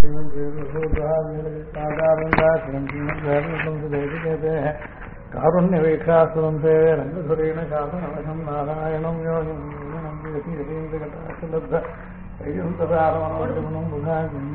कारुण्य वीक्षास्वं ते रंगधुरेण शासनवशं नारायणं योगिलब्ध वैजंतदारमणं बुधां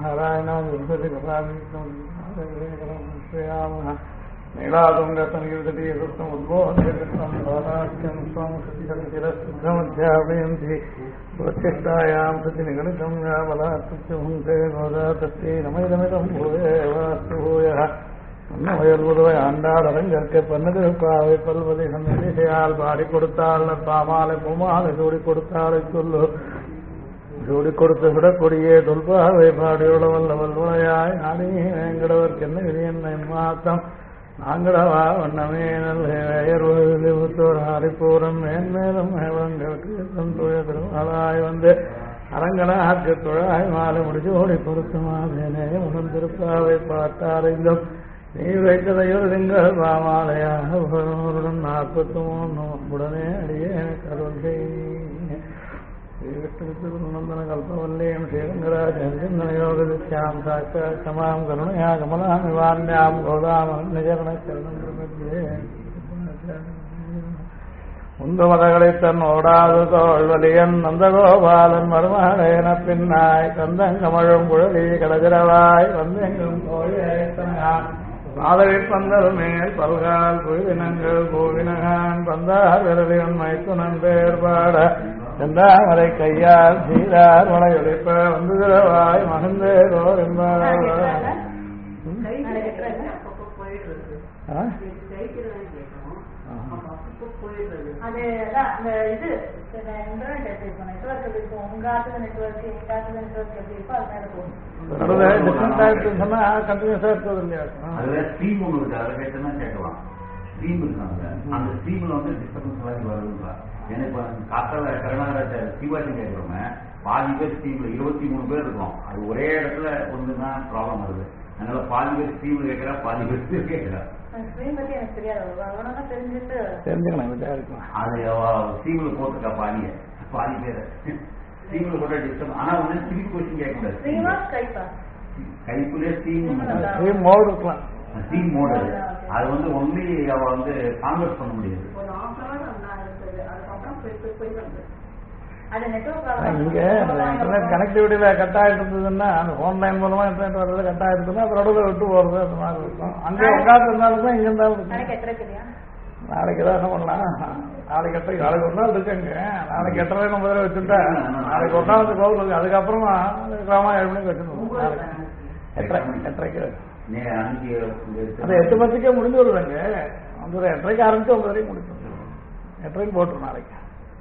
नारायणादिर्भतिकथामः नीलातुङ्गतनयुतटीयकृष्णम् उद्बोध्यकृष्णं बालाख्यं स्वं सतिशतिरशुद्धमध्यापयन्ति प्रतिष्ठायां सतिनिगणितं यावलात्युहुङ्के गोदा तस्यै नमैदमिदं भूयेवास्तु भूयः அன்னமயல்புதுவை ஆண்டாள் அரங்கற்கு பன்னதிருப்பாவை பல்வதை சந்திசையால் பாடி கொடுத்தாள் பாமாலை பூமாலை சூடி கொடுத்தாளை சொல்லு சூடி கொடுத்து விடக்கூடிய தொல்பாவை பாடியோட வல்ல வல்லுழையாய் நானே வேங்கடவர்க்கு என்ன இது என்ன மாத்தம் நாங்கடவா வண்ணமே நல்லோர் ஹரிப்பூரம் மேன்மேலும் மேவங்களுக்கு தூய திருமாலாய் வந்து அரங்கனாக்கு துழாய் மாலை முடிச்சோடி பொருத்தமாதேனே உணர்ந்திருப்பாவை பார்த்தாரைந்தும் நீ வைத்ததையோ திங்கள் பாமாலையாக உடன் 43 உடனே அடியே கருணை நந்தன கல்பவல்லியம் ஸ்ரீரங்கராஜயோகித்யாம் சாட்சாம் கருணையா கமலாம் நிவான்யாம் கோதாம் நிஜரண சரணே உந்துமதகளை தன் ஓடாது தோல்வலியன் நந்தகோபாலன் மருமகளேன பின்னாய் கந்தங்கமழும் குழலி கடதிரவாய் வந்தெங்கும் மாதவி பந்தல் மேல் பல்கால் புயவினங்கள் பூவினகான் பந்தார் விரலியன் மைத்துனன் பேர்பாட செந்தாமரை கையால் சீரார் மலையொழிப்ப வந்து திரவாய் மகந்தேரோர் என்பார் சிவாஜி கேட்கிறோம் பாதி பேர் ஸ்டீம்ல 23 பேர் இருக்கும் அது ஒரே இடத்துல ஒண்ணுதான் ப்ராப்ளம் வருது அதனால பாதி பேர் ஸ்டீம்ல கேட்கிறா பாதி பேர் கேட்கிறா அது ஸ்டீம்ல போட்டுருக்கா பாதி பேர் ஸ்டீம்ல போட்டா டிஸ்டர்ப் ஆனா வந்து திருப்பி கொஸ்டின் கேட்க கூடாது கைக்குள்ளே ஸ்டீம் மோடு இருக்கலாம் ஸ்டீம் மோடு அது வந்து ஒன்லி அவ வந்து கான்வெர்ட் பண்ண முடியாது இங்க இன்டர்நெட் கனெக்டிவிட்டியில கட் ஆகிட்டு இருந்ததுன்னா அந்த ஆன்லைன் மூலமா இன்டர்நெட் வர்றது கட் ஆகிருந்ததுன்னா அதோட விட்டு போறது அந்த மாதிரி இருக்கும் அங்கே உட்காந்து இருந்தாலும் தான் இங்க இருந்தாலும் நாளைக்கு தான் என்ன பண்ணலாம் நாளைக்கு ஒரு நாள் இருக்குங்க நாளைக்கு 8:30 நம்ம தடவை வச்சுட்டா நாளைக்கு ஒரு நாள் வந்து கோவில் இருக்கு அதுக்கப்புறமா கிராமம் 7 மணிக்கு வச்சுருவோம் 8:30க்கு அது 8 மணிக்கே முடிஞ்சு வருதுங்க அந்த 8:30க்கு ஆரம்பிச்சு 9 வரைக்கும் முடிச்சிடும் 8:30க்கு போட்டுரும் நாளைக்கு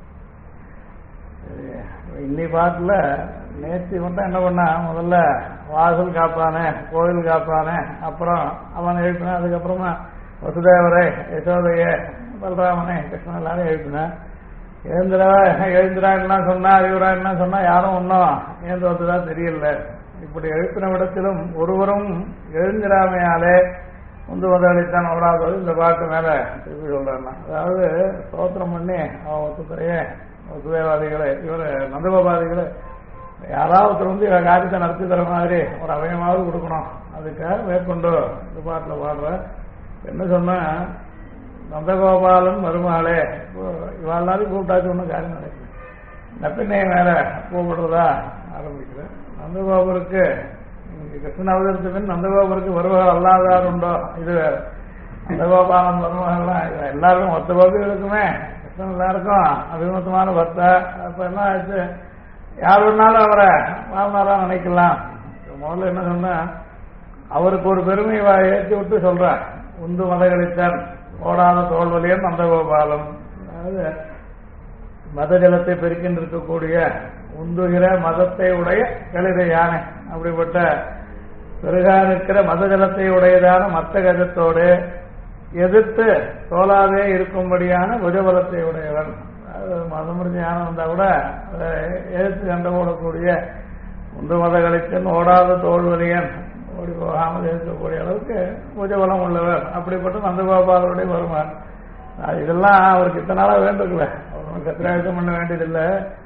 இன்னி பாட்டுல நேற்று மட்டும் என்ன பண்ணா முதல்ல வாசல் காப்பானே கோவில் காப்பானே அப்புறம் அவன் எழுப்பின அதுக்கப்புறமா வசுதேவரை யசோதைய பலராமனே கிருஷ்ணன் எல்லாரும் எழுப்பினேன் எழுந்திரான்னா சொன்னா அறிவுரான்னா சொன்னா யாரும் ஒன்னும் ஏந்தோத்துதான் தெரியல இப்படி எழுப்பின விடத்திலும் ஒருவரும் எழுந்திராமையாலே முந்து முதலித்தான் ஓடாதது இந்த பாட்டு மேல திருப்பி சொல்றான் அதாவது ஸ்தோத்திரம் பண்ணி அவன் ஒத்துத்தரையே வசுதேவாதிகளை இவர் நந்தகோபாதிகளை யாராவது வந்து காரியத்தை நடத்தி தர மாதிரி ஒரு அவயமாவது கொடுக்கணும் அதுக்காக மேற்கொண்டு இந்த பாட்டில் பாடுற என்ன சொன்னா நந்தகோபாலன் மருமகளே இவாளாரையும் கூப்பிட்டாச்சு ஒன்றும் காரியம் நடக்கல நப்பினையை மேல கூப்பிடுறதா ஆரம்பிக்கிறேன் நந்தகோபருக்கு கிருஷ்ணன் அவதரித்த பின் நந்தகோபருக்கு மருமகள் அல்லாதார் உண்டோ இது வேற நந்தகோபாலன் மருமகள்லாம் எல்லாருக்கும் மொத்த கோபிகளுக்குமே எல்லாருக்கும் அபிமத்தமான பக்தா அப்ப என்ன ஆச்சு யார் வேணாலும் அவரை வாழ்நாரா நினைக்கலாம் முதல்ல என்ன சொன்னா அவருக்கு ஒரு பெருமையை ஏற்றி விட்டு சொல்றார் உந்து மதகளித்தான் ஓடாத தோல்வலியன் நந்தகோபாலம் அதாவது மத ஜலத்தை பெருக்கின்றிருக்கக்கூடிய உந்துகிற மதத்தை உடைய கலித யானை அப்படிப்பட்ட பெருகா நிற்கிற மத ஜலத்தை உடையதான மத்த கஜத்தோடு எதிர்த்து தோலாதே இருக்கும்படியான புஜபலத்தை உடையவன் மதமுடிஞ்ச யானை வந்தா கூட அதை எதிர்த்து கண்டு போடக்கூடிய உந்து மதகளித்தன் ஓடாத தோல்வலியன் ஓடி போகாமல் இருக்கக்கூடிய அளவுக்கு புஜபலம் உள்ளவர் அப்படிப்பட்ட நந்தகோபாலருடைய வருமான் இதெல்லாம் அவருக்கு இத்தனை நாளா வேண்டிருக்கல அவர் கத்திராயுதம் பண்ண வேண்டியதில்லை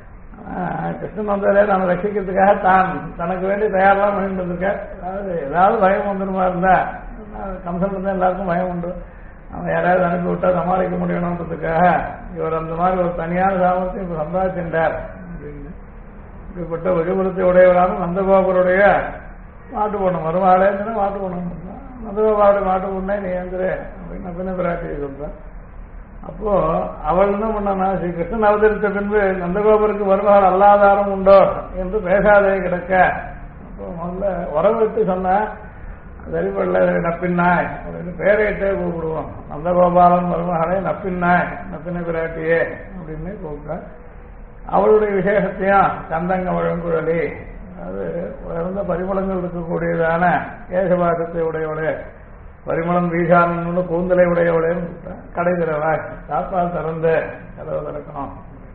கிருஷ்ணன் வந்ததே நான் ரட்சிக்கிறதுக்காக தான் தனக்கு வேண்டி தயாரெல்லாம் பண்ணிட்டு இருந்திருக்கேன். அதாவது ஏதாவது பயம் வந்துடுமா இருந்தா கம்சன் இருந்தால் எல்லாருக்கும் பயம் உண்டு. அவன் யாராவது அனுப்பி விட்டா சமாளிக்க முடியணுன்றதுக்காக இவர் அந்த மாதிரி ஒரு தனியான சாமர்த்தியம் இப்ப சம்பாதிச்சின்றார் அப்படின்னு. இப்படிப்பட்ட விஜயபுரத்தை உடையவரான நந்தகோபருடைய மாட்டு போடணும் வருவாளேன்னு மாட்டு போடணும். நந்தகோபாவுடைய மாட்டு போடனே நீ ஏந்திரு அப்படின்னு நப்பின பிராட்டியை சொல்றேன். அப்போ அவள் என்ன பண்ணா ஸ்ரீ கிருஷ்ணன் அவதரித்த பின்பு நந்தகோபருக்கு வருவாள் அல்லாதாரம் உண்டோ என்று பேசாதே கிடக்க. அப்போ முதல்ல உறவிட்டு சொன்ன சரிபடல நப்பின்னாய் அப்படின்னு பேரையிட்டே கூப்பிடுவோம். நந்தகோபாலன் மருமகளே நப்பின்னாய் நப்பின பிராட்டியே அப்படின்னு கூப்பிட்டா. அவளுடைய விசேஷத்தையும் கந்தங்க வழங்குழலி அது உயர்ந்த பரிமளங்கள் இருக்கக்கூடியதான கேசபாசத்தை உடையவளே பரிமளம் வீசானு கூந்தலை உடையவளேன்னு கடை திறவாய் தாப்பால் திறந்து கதவை திறக்கணும்.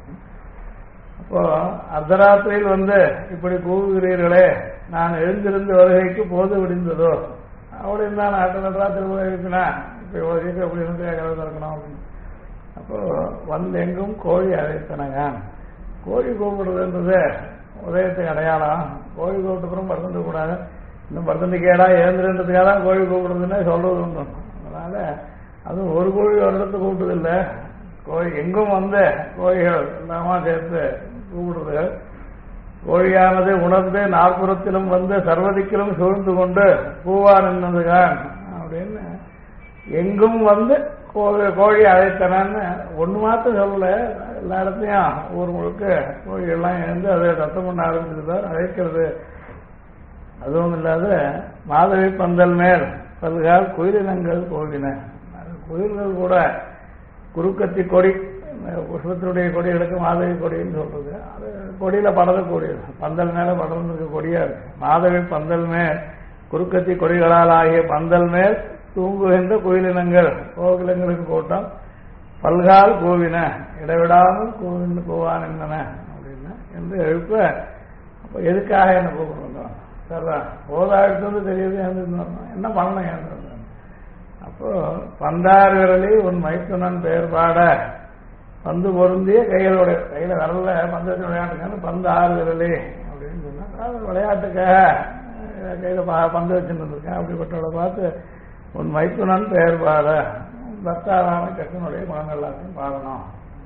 அப்போ அர்த்தராத்திரியில் வந்து இப்படி கூவுகிறீர்களே நான் எழுந்திருந்து வருகைக்கு போது விடிந்ததோ அப்படின்னு தான் ராத்திரி எழுப்பினா இப்ப இவ்வளவு சீக்கிரம் எப்படி இருந்து கதவை திறக்கணும் அப்படின்னு. அப்போ வந்து எங்கும் கோழி அழைத்தனங்க. கோழி கூப்பிடுறதுன்றது உதயத்துக்கு அடையாளம். கோழி கூப்பிட்டுப்புறம் படுத்துட்டு கூடாது. இன்னும் படுத்துட்டு கேடா எழுந்துன்றதுக்காக தான் கோழி கூப்பிடுறதுன்னு சொல்றது உண்டு. அதனால அதுவும் ஒரு கோழி ஒரு இடத்துல கூப்பிட்டதில்லை. கோழி எங்கும் வந்து கோழிகள் எல்லாமா சேர்த்து கூப்பிடுறது. கோழியானது உணர்ந்து நாற்புறத்திலும் வந்து சர்வதிக்கிலும் சூழ்ந்து கொண்டு பூவா நின்றதுதான் அப்படின்னு எங்கும் வந்து கோழி அழைத்தனான்னு ஒண்ணு மாத்திரம் சொல்லல. எல்லா இடத்துலயும் ஊர் முழுக்க கோழிகள்லாம் எழுந்து அதை சத்தம் பண்ண ஆரம்பிச்சிருந்தார் அழைக்கிறது. அதுவும் இல்லாத மாதவி பந்தல் மேல் பல்கால் குயிலினங்கள் கோழின. குயில்கள் கூட குறுக்கத்தி கொடி புஷ்பத்தினுடைய கொடிகளுக்கு மாதவி கொடின்னு சொல்றது. அது கொடியில படரக்கூடிய பந்தல் மேல படர்ந்துருக்க கொடியா இருக்கு. மாதவி பந்தல் மேல் குறுக்கத்தி கொடிகளால் ஆகிய பந்தல் மேல் தூங்குகின்ற குயிலினங்கள் கோகிலங்களுக்கு கூட்டம் பல்கால் கூவின இடைவிடாமல் கூவின்னு கூவான் என்னன அப்படின்னா என்று எழுப்ப. அப்போ எதுக்காக என்ன கூப்பிடுறோம் சார் போதா எடுத்தது தெரியுது என்ன பண்ணணும் ஏன். அப்போ பந்தார் விரலி உன் மைத்துனன் பெயர் பாட பந்து பொருந்திய கைகளோடைய கையில வரல பந்து வச்சு விளையாட்டுக்கான பந்து ஆறு விரலி அப்படின்னு சொன்னா விளையாட்டுக்காக கையில பந்து வச்சுட்டு இருந்திருக்கேன். அப்படிப்பட்டவளை பார்த்து உன் மைத்துனன் பெயர் பாட பக்தாவான கிருஷ்ணனுடைய குணங்கள் எல்லாத்தையும் பாடணும்.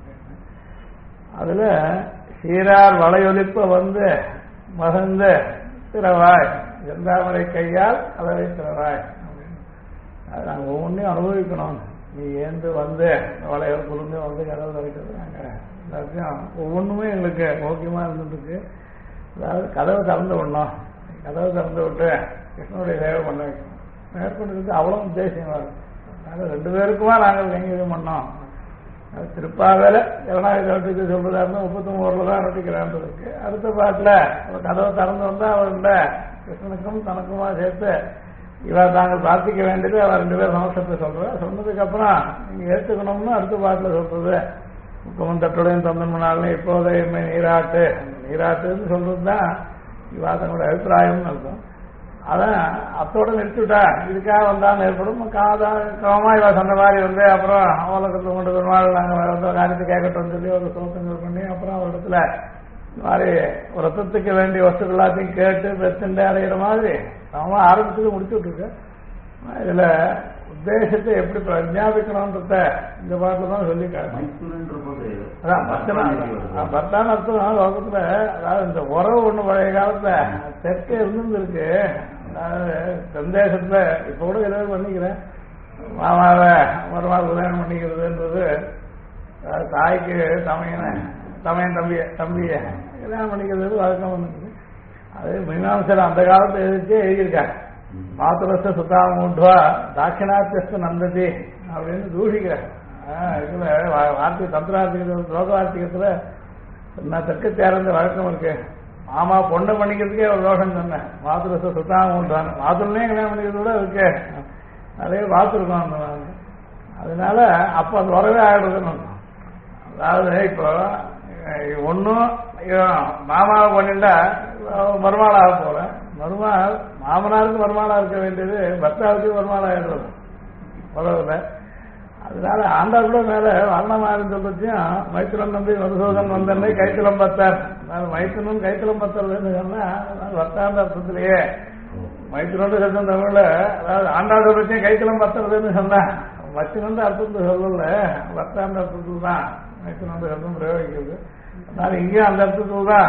அதுல சீரார் வளையொலிப்ப வந்து மகந்த திறவாய் செந்தாமரை கையால் அளவை திறவாய் அப்படின்னு அது நாங்கள் ஒவ்வொன்றையும் அனுபவிக்கணும். நீ ஏந்து வந்து வளையல் குழுந்து வந்து கதவு திறக்கிறது நாங்கள் எல்லாத்தையும் ஒவ்வொன்றுமே எங்களுக்கு முக்கியமா இருந்துருக்கு. அதாவது கதவை திறந்து விடணும். கதவை திறந்து விட்டு கிருஷ்ணனுடைய சேவை பண்ண வைக்கணும். மேற்கொண்டு அவ்வளோ உத்தேசமா இருக்கும். அதனால 2 பேருக்குமா நாங்கள் கைங்கரியம் பண்ணோம். திருப்பாவேல ஜனநாயகத்துக்கு சொல்றதா இருந்தால் 33 தான் நோட்டிக்கிறான்றதுக்கு அடுத்த பாட்டில் கதவை திறந்து வந்தா அவர்கிட்ட கிருஷ்ணனுக்கும் தனக்குமா சேர்த்து இவர் தாங்கள் பிரார்த்திக்க வேண்டியது அவர் 2 பேர் சமஸ்தத்தை சொல்ற. சொன்னதுக்கு அப்புறம் நீங்க ஏற்றுக்கணும்னு அடுத்த பாட்டில் சொல்றது முக்கமன் தட்டுடையும் தந்தன்மனாலும் இப்போதே நீராட்டு நீராட்டுன்னு சொல்றதுதான் இவா தங்களோட அபிப்பிராயம்னு அர்த்தம். அதான் அத்தோட நிறுத்திவிட்டா இதுக்காக வந்தாலும் ஏற்படும் கிரமமா இவ சொன்ன மாதிரி வந்து அப்புறம் அவலக்கத்தை கொண்டு வருவாள் நாங்கள் காரியத்தை கேட்கட்டோம்னு சொல்லி ஒரு சோத்தங்கள் பண்ணி அப்புறம் ஒரு இடத்துல இந்த மாதிரி ஒரு ரத்தத்துக்கு வேண்டிய வசதி எல்லாத்தையும் கேட்டு பெத்துண்டு அடைகிற மாதிரி அவன் ஆரம்பிச்சது முடிச்சு விட்டுருக்கு. இதுல உத்தேசத்தை எப்படி பிரஜாபிக்கணும்ன்றத இந்த பாட்டில் தான் சொல்லி பர்த்தான அர்த்தம் லோகத்துல. அதாவது இந்த உறவு ஒண்ணு பழைய காலத்துல தெற்கே இருந்துருக்கு. அதாவது சந்தேசத்துல இப்ப கூட எதாவது பண்ணிக்கிறேன் மாமாவை மறுநாள் கல்யாணம் பண்ணிக்கிறதுன்றது தாய்க்கு தமையன் தம்பிய கல்யாணம் பண்ணிக்கிறது வழக்கம் வந்துருக்கு. அது மீனாம்சர் அந்த காலத்தை எதிர்த்தே எழுதியிருக்காங்க. மாத்திரஸ்த சுத்தாமூட்வா தாட்சிணாத்தியஸ்த நந்ததி அப்படின்னு தூஷிக்கிறார். இதுல வார்த்தை தந்திரார்த்திக லோக வார்த்திகத்துல நான் தெற்கு தேர்ந்த வழக்கம் இருக்கு. மாமா பொண்ணை பண்ணிக்கிறதுக்கே ஒரு ரோஷம் சொன்னேன். மாத்திரஸ்த சுத்தாமூட்வான் மாத்திரமே கல்யாணம் பண்ணிக்கிறது கூட இருக்கு. நிறைய பார்த்துருக்கோம் அந்த மாதிரி. அதனால அப்ப அது வரவே ஆயிடுறதுன்னு. அதாவது இப்போ ஒன்னும் மாமாவை பண்ணிட்டா மருமாளாக போறேன். மருமாள் மாமனாருக்கு மருமாளா இருக்க வேண்டியது பர்த்தாவுக்கு மருமாளாயிடுறது உறவுல. அதனால ஆண்டாள் கூட மேல வர்ணமாயிரம் சொல்றதையும் மைத்திரன் நம்பி மதுசூதன் வந்தன்னை கைத்திலம் பத்தார். மைத்திரனும் கைத்திலம் பத்தறதுன்னு சொன்னா வர்த்தாந்த அர்த்தத்திலேயே மைத்திரோட சத்தம் தமிழ்ல அதாவது ஆண்டாள் சொல்றதையும் கைத்திலம் பத்துறதுன்னு சொன்னா மச்சினந்த அர்த்தத்தை சொல்லல வர்த்தாந்த அர்த்தத்தில் தான் மைத்திரனோட சத்தம் பிரயோகிக்கிறது. அதனால இங்கேயும் அந்த அர்த்தத்தில் தான்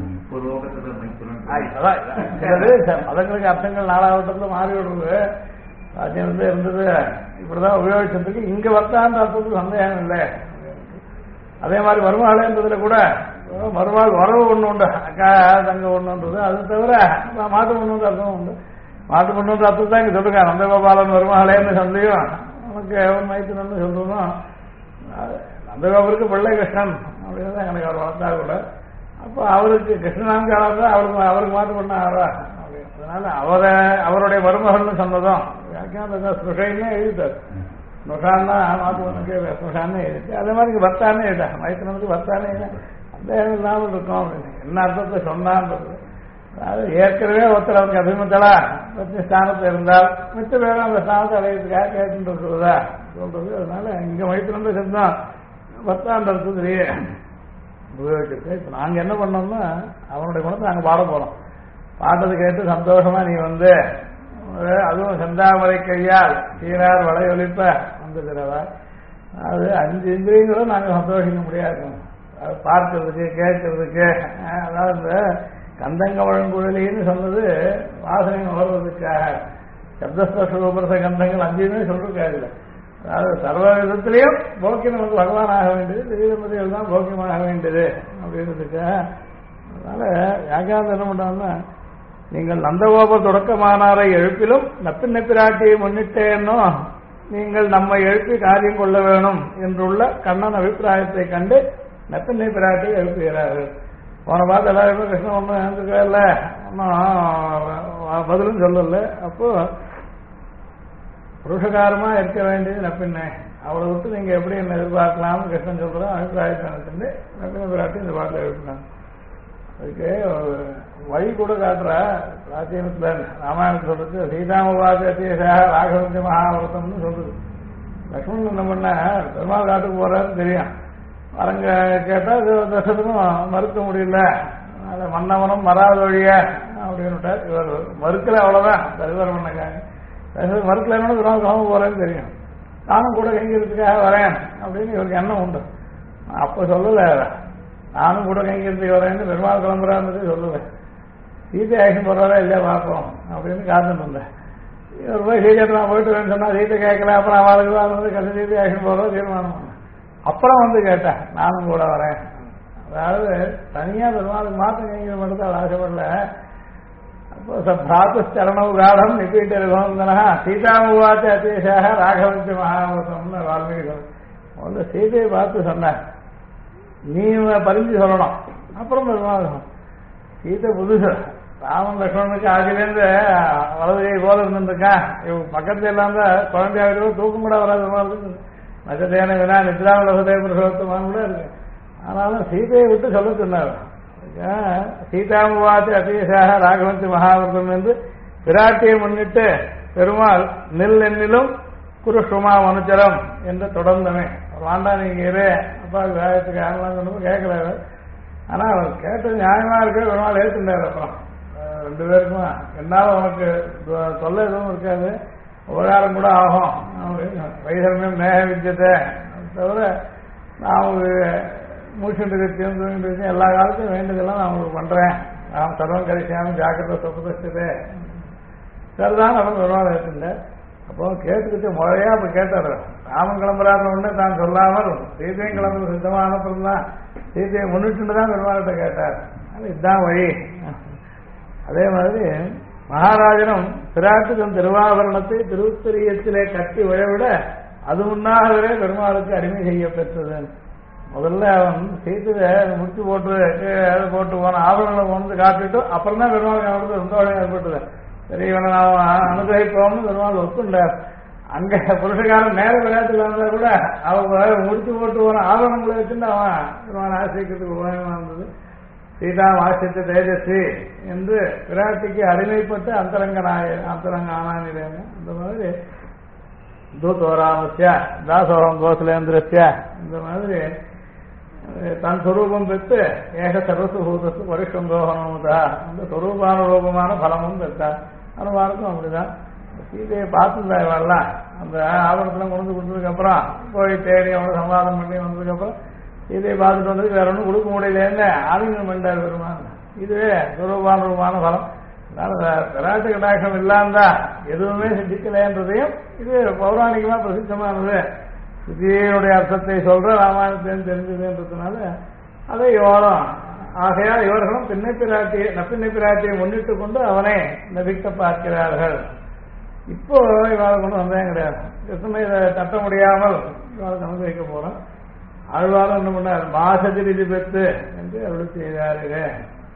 மதங்களுக்கு அர்த்தங்கள் நாலாவட்டத்துல மாறி விடுறது. ராஜ்யம் இருந்தது இப்படிதான் உபயோகிச்சதுக்கு இங்க வர்த்தாந்த அர்த்தத்துக்கு சந்தேகம் இல்லை. அதே மாதிரி மருமகளன்றதுல கூட மறுநாள் வரவு ஒண்ணு உண்டு, அக்கா தங்க ஒண்ணுன்றது. அது தவிர மாட்டு பொண்ணு அர்த்தம் உண்டு. மாட்டு பொண்ணு அர்த்தம் தான் இங்க சொல்லுங்க. நந்தகோபாலன் மருமகளேன்னு சொல்லியும் நமக்கு எவன் மைத்திரன்னு சொல்லணும். நந்தகோபருக்கு பிள்ளை கிருஷ்ணன் அப்படின்னு தான் எனக்கு அவர் வளர்த்தா கூட. அப்போ அவருக்கு கிருஷ்ணனாங்க ஆளா அவருக்கு மாட்டு பொண்ணு ஆறா அப்படின்னு. அதனால அவருடைய மருமகள்னு சொன்னதும் ஸ்னுஷைன்னே எழுதிட்டார். ஸ்னுஷான்னா மாட்டு பொண்ணுக்கு ஸ்னுஷான்னு எழுதிட்டு அதே மாதிரி பர்த்தானே எழுதா மைத்திரனுக்கு பர்த்தானே சந்தேகம் இல்லாமல் இருக்கும் அப்படின்னு என்ன அர்த்தத்தை சொன்னான்றது. அதாவது ஏற்கனவே ஒருத்தர் அவருக்கு அபிமத்தலா பத்தி ஸ்தானத்தில் இருந்தால் மித்த பேரும் அந்த ஸ்தானத்தை அடையிறதுக்காக கேட்டு இருக்கிறதா சொல்றது. அதனால இங்க மைத்திரன் செஞ்சோம் பத்தாண்டு அர்த்தத்திலேயே உபயோகிச்சிருக்கு. இப்ப நாங்க என்ன பண்ணோம்னா அவனுடைய குணத்தை நாங்க பாட போறோம். பாட்டது கேட்டு சந்தோஷமா நீ வந்து அதுவும் செந்தாமரை கையால் சீரார் வளையொலிப்ப வந்து தரவா அது 5 இந்திரியங்களும் நாங்க சந்தோஷிக்க முடியாது. பார்க்கறதுக்கு கேட்கறதுக்கு அதாவது இந்த கந்தங்க வழங்குழலின்னு சொன்னது வாசனை நுகர்வதற்காக சப்தஸ்பர்ஷ கந்தங்கள் 5 சொல்றதுக்காக. அதாவது சர்வ விதத்திலையும் போக்கியம் நமக்கு பகவான் ஆக வேண்டியது, திவ்யமதிகள் தான் போக்கியமாக வேண்டியது அப்படின்றதுக்காக. அதனால யாக்காவது என்ன பண்றாங்கன்னா நீங்கள் நந்தகோப தொடக்கமானாரை எழுப்பிலும் நப்பின்ன பிராட்டியை முன்னிட்டேன்னோ நீங்கள் நம்மை எழுப்பி காரியம் கொள்ள வேணும் என்றுள்ள கண்ணன் அபிப்பிராயத்தை கண்டு நப்பின்னை பிராட்டியை எழுப்புகிறார்கள். போன பார்த்து எல்லாருமே கிருஷ்ணன் ஒன்றும் எழுந்துக்கவே இல்லை, ஒன்றும் பதிலும் சொல்லல. அப்போ புருஷகாரமா இருக்க வேண்டியது நப்பின்னை, அவளை விட்டு நீங்க எப்படி என்ன எதிர்பார்க்கலாம்னு கிருஷ்ணன் சொல்றோம். அபிப்பிராயத்தை நப்பின்னை பிராட்டி இந்த பாட்டில் எழுப்பினாங்க. அதுக்கு வழி கூட காட்டுற பிராச்சீனத்துல ராமாயணத்தை சொல்றது சீதாமபாத்தியாக ராகவந்தி மகாவிரதம்னு சொல்றது. லக்ஷ்மணன் என்ன பண்ண பெருமாள் காட்டுக்கு போறாருன்னு தெரியும். அரங்க கேட்டா தசத்துக்கும் மறுக்க முடியல. மன்னவனும் மறாத வழிய அப்படின்னு இவர் மறுக்கல, அவ்வளவுதான் பரிவாரம் பண்ணக்காங்க. மறுக்கலன்னு பெருமாள் கிளம்ப போறேன்னு தெரியும். நானும் கூட கைங்கிறதுக்காக வரேன் அப்படின்னு இவருக்கு எண்ணம் உண்டு. அப்ப சொல்லல நானும் கூட கைங்கிறதுக்கு வரேன்னு பெருமாள் கிளம்புறான்னு சொல்லுவேன். சீதை ஆக்ஷன் போடுறாரா இல்லையா பார்ப்போம் அப்படின்னு காத்துட்டு இருந்தேன். இவர் போய் சீதை நான் போயிட்டு வரேன்னு சொன்னா சீதை கேட்கல. அப்புறம் அவளுக்கு வந்து கடைசி சீதை ஆக்ஷன் போடுறதா தீர்மானம் பண்ணேன். அப்புறம் வந்து கேட்டேன் நானும் கூட வரேன். அதாவது தனியா பெருமாளுக்கு மாற்றம் கைங்கிற மட்டும் அவள் ஆசைப்படல. அப்போ பிராத்து சரணவு காலம் நிப்பிட்டு இருக்கோம்னா சீதாமுவாச்ச அத்தேசாக ராகவந்தி மகாபுரம்னு வால்மீகி வந்து சீதையை பார்த்து சொன்னார். நீ பறிஞ்சு சொல்லணும். அப்புறம் பெருமாள் சீதை புதுசு ராமன் லக்ஷ்மணனுக்கு ஆதிலேருந்து வலது கை போல இருந்துருக்கான். பக்கத்துல எல்லாம் குழந்தையாக தூக்கம் கூட வராது. நகதேன வினா நித்ராவலசதே புருஷோத்தமான் கூட இருக்கு. ஆனாலும் சீதையை விட்டு சொல்ல சொன்னார். சீதாமுவாதி அத்தேசாக ராகவந்தி மகாவிரதம் என்று பிராட்டியை முன்னிட்டு பெருமாள் நெல் எண்ணிலும் குருஷ்மா மனுச்சரம் என்று தொடர்ந்தமே. வாண்டா நீங்க இரு அப்பா விவாதத்துக்கு ஆகலாம் சொன்னது கேட்கல. ஆனா அவர் கேட்டது நியாயமா இருக்கு. பெருமாள் ஏற்றுட்டார். அப்புறம் 2 பேருக்கும் என்னாலும் உனக்கு தொல்லை எதுவும் இருக்காது, உபகாரம் கூட ஆகும் அப்படின்னு வைதர்மியம் நேக வித்தியத்தை தவிர நான் மூச்சுட்டு தூங்கிட்டு எல்லா காலத்தையும் வேண்டியதெல்லாம் நான் உங்களுக்கு பண்றேன். நான் சர்வம் கரிசியாம ஜாக்கிரதை சொப்பதே சரிதான். அப்புறம் பெருமாள் ஏற்றுல. அப்போ கேட்டுக்கிட்டு முறையா அப்ப கேட்டாரு. ராமன் கிளம்புறாருன்னு ஒண்ணு தான் சொல்லாமல் சீதையும் கிளம்புறது சித்தமா அனுப்புறது தான். சீதையை முன்னிட்டு தான் பெருமாள்கிட்ட கேட்டார். இதுதான் வழி. அதே மாதிரி மகாராஜனும் பிராட்டு தன் திருவாபரணத்தை திருவுத்தரியத்திலே கட்டி விழவிட அது முன்னாகவே பெருமாளுக்கு அடிமை செய்ய பெற்றது. முதல்ல அவன் சீதையை முடிச்சு போட்டு போன ஆபரணங்களை கொண்டு காட்டிட்டு அப்புறம் தான் பெருமாளுக்கு அவனுக்கு சந்தோஷம் ஏற்பட்டது. சரி இவனை நான் அனுகிரகிப்போம்னு பெருமாள் ஒத்துண்டார். அங்க புருஷகாரன் நேர விளையாட்டுல இருந்தா கூட அவங்க முடிச்சு போட்டு போன ஆபரணங்களை வச்சுட்டு அவன் பெருமாள் ஆசிரியத்துக்கு உபயோகமா இருந்தது. சீதா வாசித்த தேஜஸ்வி என்று பிராட்டிக்கு அடிமைப்பட்டு அந்தரங்க ஆனானிலேன்னு அந்த மாதிரி தூதோராமஸ்ய தாசோகம் கோசலேந்திரஸ்ய இந்த மாதிரி தன் சொரூபம் பெற்று ஏக சர்வசு பூதத்து பரிஷ்டந்தோகனமுதா அந்த சொரூபானுரூபமான பலமும் பெற்றார். அனுமானுக்கும் அப்படிதான். சீதையை பார்த்துருந்தா இவெல்லாம் அந்த ஆபரணத்தில் கொண்டு கொடுத்ததுக்கு அப்புறம் போய் தேடி அவனை சமாதானம் பண்ணி வந்ததுக்கு அப்புறம் சீதையை பார்த்துட்டு வந்ததுக்கு வேற ஒன்றும் கொடுக்க முடியலன்னு ஆலிங்கம் பண்ணார் பெருமான். இதுவே சொரூபானுரூபமான பலம். அதனால விராட்டு கடாட்சம் இல்லாந்தா எதுவுமே சித்திக்கலைன்றதையும் இது பௌராணிகமா பிரசித்தமானது. சுத்தியுடைய அர்த்தத்தை சொல்ற ராமாயணத்தையும் தெரிஞ்சதுன்றதுனால அதை இவரும் ஆகையால் இவர்களும் நப்பிண்ணை பிராட்டியை முன்னிட்டு கொண்டு அவனை நபிக்க பார்க்கிறார்கள். இப்போ இவாளை கொண்டு வந்தேன் கிடையாது. கிருஷ்ணனை இதை தட்ட முடியாமல் இவாளுக்கு அனுபவிக்க போறோம். ஆழ்வாரும் என்ன பண்ணார், மாசதிரிதி பெற்று என்று அருள் செய்தார்கள்.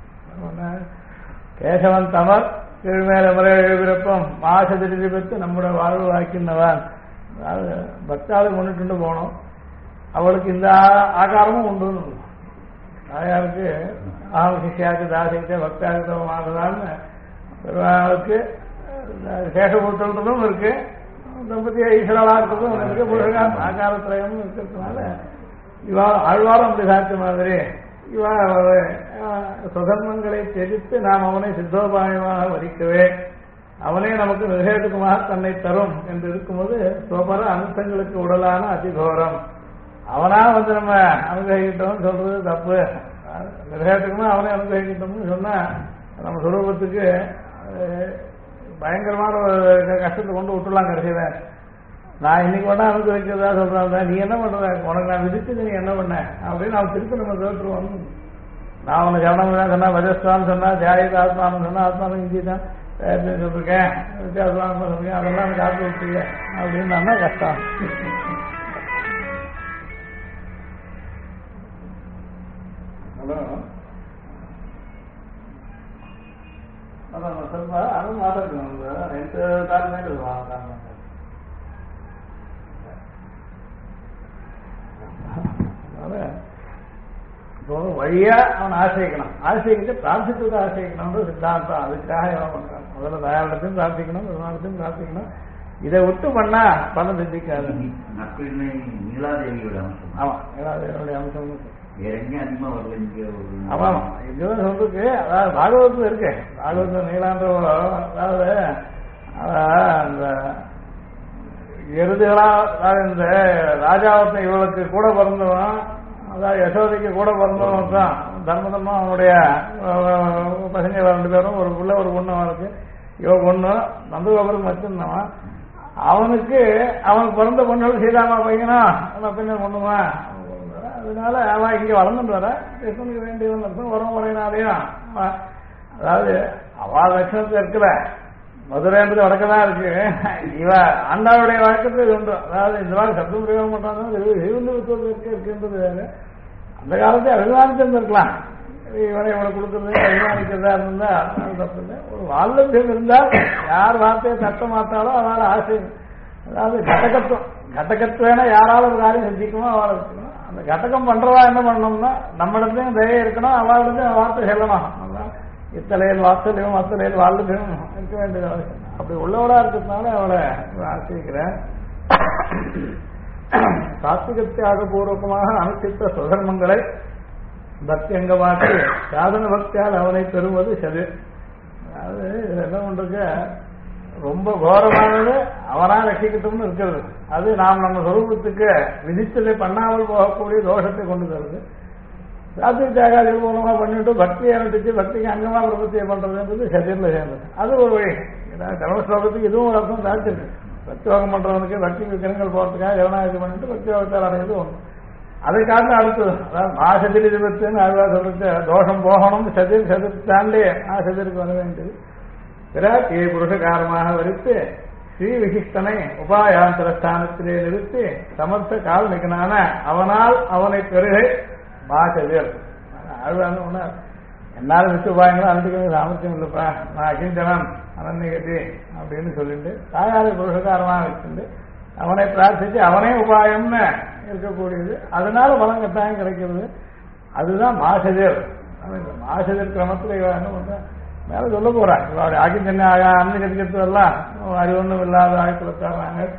கேசவன் தமர் கீழ்மேல முறை எழுபிறப்பும் மாசதிரிதி பெற்று நம்முடைய வாழ்வு வாக்கினவன். அதாவது பக்தாளுக்கு முன்னிட்டு போனோம். அவளுக்கு இந்த ஆகாரமும் உண்டு. தாயாருக்கு ஆமசிஷியாக்கு தாசிக்கிட்ட பக்தாகிதமானதான்னு பெருமாளுக்கு சேஷபூத்தல்றதும் இருக்கு, தம்பதியை ஈஸ்வரலா இருக்கிறதும் இருக்கு, புருஷகான் ஆகாரத்திரயமும் இருக்கிறதுனால இவா ஆழ்வாரம் அப்படி சாட்சி மாதிரி இவா சுகன்மங்களை தெரிவித்து நாம் அவனை சித்தோபாயமாக வரிக்கவே அவனே நமக்கு நிர்ஹேதுக்குமாக தன்னை தரும் என்று இருக்கும்போது சோபர அம்சங்களுக்கு உடலான அதிகோரம் அவனா வந்து நம்ம அனுகிரகிட்டோம்னு சொல்றது தப்பு. நிர்ஹேதுக்குமா அவனே அனுகிரகிட்டோம்னு சொன்னா நம்ம சுரூபத்துக்கு பயங்கரமான கஷ்டத்தை கொண்டு விட்டுலாம். கடைசியில நான் இன்னைக்கு வேணா அனுகிரகிக்கிறதா சொல்றான், நீ என்ன பண்ற, உனக்கு நான் விதிச்சு நீ என்ன பண்ண அப்படின்னு அவன் திருப்பி நம்ம கேட்டுருவோம். நான் அவனை கவனம் சொன்னா வஜஸ்தான்னு சொன்னா தியாயித ஆத்மானு சொன்னா ஆத்மானு இஞ்சி தான் சொல்லிருக்கேன், வித்தியாசம் சொல்லிருக்கேன், அதெல்லாம் காத்து விட்டுருங்க அப்படின்னு நான் கஷ்டம். ஹலோ அதான் ಸ್ವಲ್ಪ ಅದು ಮಾತಾಡ್ತೀನಿ ಎಂಟು ಕಾಲ ಮೇಲೆ இப்போ வழியா அவன் ஆசைக்கணும், ஆசைக்கிட்டு பிரார்த்தித்தது ஆசைக்கணும்ன்ற சித்தாந்தம். அதுக்காக என்ன பண்றான், முதல்ல தயாரிடத்தையும் பிரார்த்திக்கணும், பெருமாளத்தையும் பிரார்த்திக்கணும். இதை விட்டு பண்ணா பணம் சித்திக்காது. நீலாதேவியோட அம்சம். ஆமா, நீலாதேவியோட அம்சம் வேற எங்கேயும் அதிகமா வரல. ஆமா ஆமா, இதுதான் சொல்றதுக்கு. அதாவது பாகவதத்துல இருக்கு, பாகவதத்துல நீலான்ற அதாவது அந்த எருதுகளா இந்த ராஜாவத்தை இவளுக்கு கூட பிறந்தவன், அதாவது யசோதைக்கு கூட பிறந்தவன் தான் தர்மதமா அவனுடைய பசங்க 2 பேரும், ஒரு புள்ள ஒரு பொண்ணு அவனுக்கு. இவ பொண்ணு நந்தகோபுரம் வச்சிருந்தவன். அவனுக்கு பிறந்த பொண்ணு சீதாமா பையனா பின்ன பொண்ணுவான். அதனால அவன் இங்க வளர்ந்துட்டு வர கிருஷ்ணனுக்கு வேண்டியவன் அர்த்தம் வரும் முறையினாலையும். அதாவது அவ லட்சணத்துல இருக்கிற மதுரைன்றது வழக்கதான் இருக்கு. இவ ஆண்டாவுடைய வழக்கத்துல இது உண்டு. அதாவது இந்த மாதிரி சப்தம் பிரயோகம் பண்றாங்க இருக்குன்றது வேறு. அந்த காலத்தை அபிமானிச்சிருந்திருக்கலாம். இவனை இவனை கொடுக்கறது அபிமானிக்கிறதா இருந்தா அதனால தப்பு இல்லை. ஒரு வால்லபியம் இருந்தால் யார் வார்த்தையை தட்ட மாட்டாலும் அதனால ஆசை. அதாவது கடகத்துவேனா யாராலும் ஒரு காரியம் செஞ்சுக்கணும், அவளை இருக்கணும். அந்த கடகம் பண்றதா என்ன பண்ணணும்னா நம்ம இடத்துலயும் தயை இருக்கணும், அவளுக்கு வார்த்தை சொல்லணும். இத்தலையில் வார்த்தையிலும் அத்தலையில் வாழ்க்கையும் இருக்க வேண்டியது அவசியம். அப்படி உள்ளவளா இருக்கிறதுனால அவளை ஆசிக்கிறேன். சாத்விகத்தியாக பூர்வகமாக அனுஷ்டித்த சுதர்மங்களை பக்தி அங்கமாக்கி சாதன பக்தியால் அவனை பெறுவது சரி. அதாவது இதுல என்ன பண்றது, ரொம்ப கோரமானது அவனா ரட்சிக்கட்டும்னு இருக்கிறது. அது நாம் நம்ம சொரூபத்துக்கு விதித்ததை பண்ணாமல் போகக்கூடிய தோஷத்தை கொண்டு தருது. சாத்விக தியாகாதிகள் மூலமா பண்ணிட்டு பக்தியை அனுப்பிச்சு பக்திக்கு அங்கமா பிரபத்தியை பண்றதுன்றது சரீரில் சேர்ந்தது. அது ஒரு வழி. தர்மஸ்லோகத்துக்கு இதுவும் ஒரு அர்த்தம் தாச்சிருக்கு. பக்தியோகம் பண்றவனுக்கு பக்திக்கு கிரகங்கள் போறதுக்காக ஜவனாதி பண்ணிட்டு பக்தியோகத்தால் அடையது ஒன்று. அதை காட்டில அடுத்தது அதாவது ஆசதில் இருபத்துன்னு அழுவா சொல்றது தோஷம் போகணும். சதிர் தாண்டி ஆசதிற்கு வர வேண்டியது. பிராட்டியை புருஷகாரமாக வரித்து ஸ்ரீ விசிஷ்டனை உபாயாந்தர ஸ்தானத்திலே நிறுத்தி சமர்த்த கால்மிகனான அவனால் அவனை பெருகை பாசதிர் அழுவாங்க. என்னால விட்டு உபாயங்களும் அனுப்பிக்கிறது சாமர்த்தியம் இல்லப்பா, நான் அகிஞ்சனன் அனன்யகதி அப்படின்னு சொல்லிட்டு தாயாரை புருஷகாரமாக வச்சுட்டு அவனை பிரார்த்திச்சு அவனே உபாயம்னு இருக்கக்கூடியது. அதனால பலம் கட்டாயம் கிடைக்கிறது. அதுதான் மாசதிர். மாசதிர் கிரமத்தில் இவ என்ன பண்ற மேல சொல்ல போறான். இவருடைய ஆக்கிஞ்சன்ன அன்னை கட்டிக்கிறது எல்லாம் அறிவொன்றும் இல்லாத ஆயத்தில் உட்கார்றாங்க.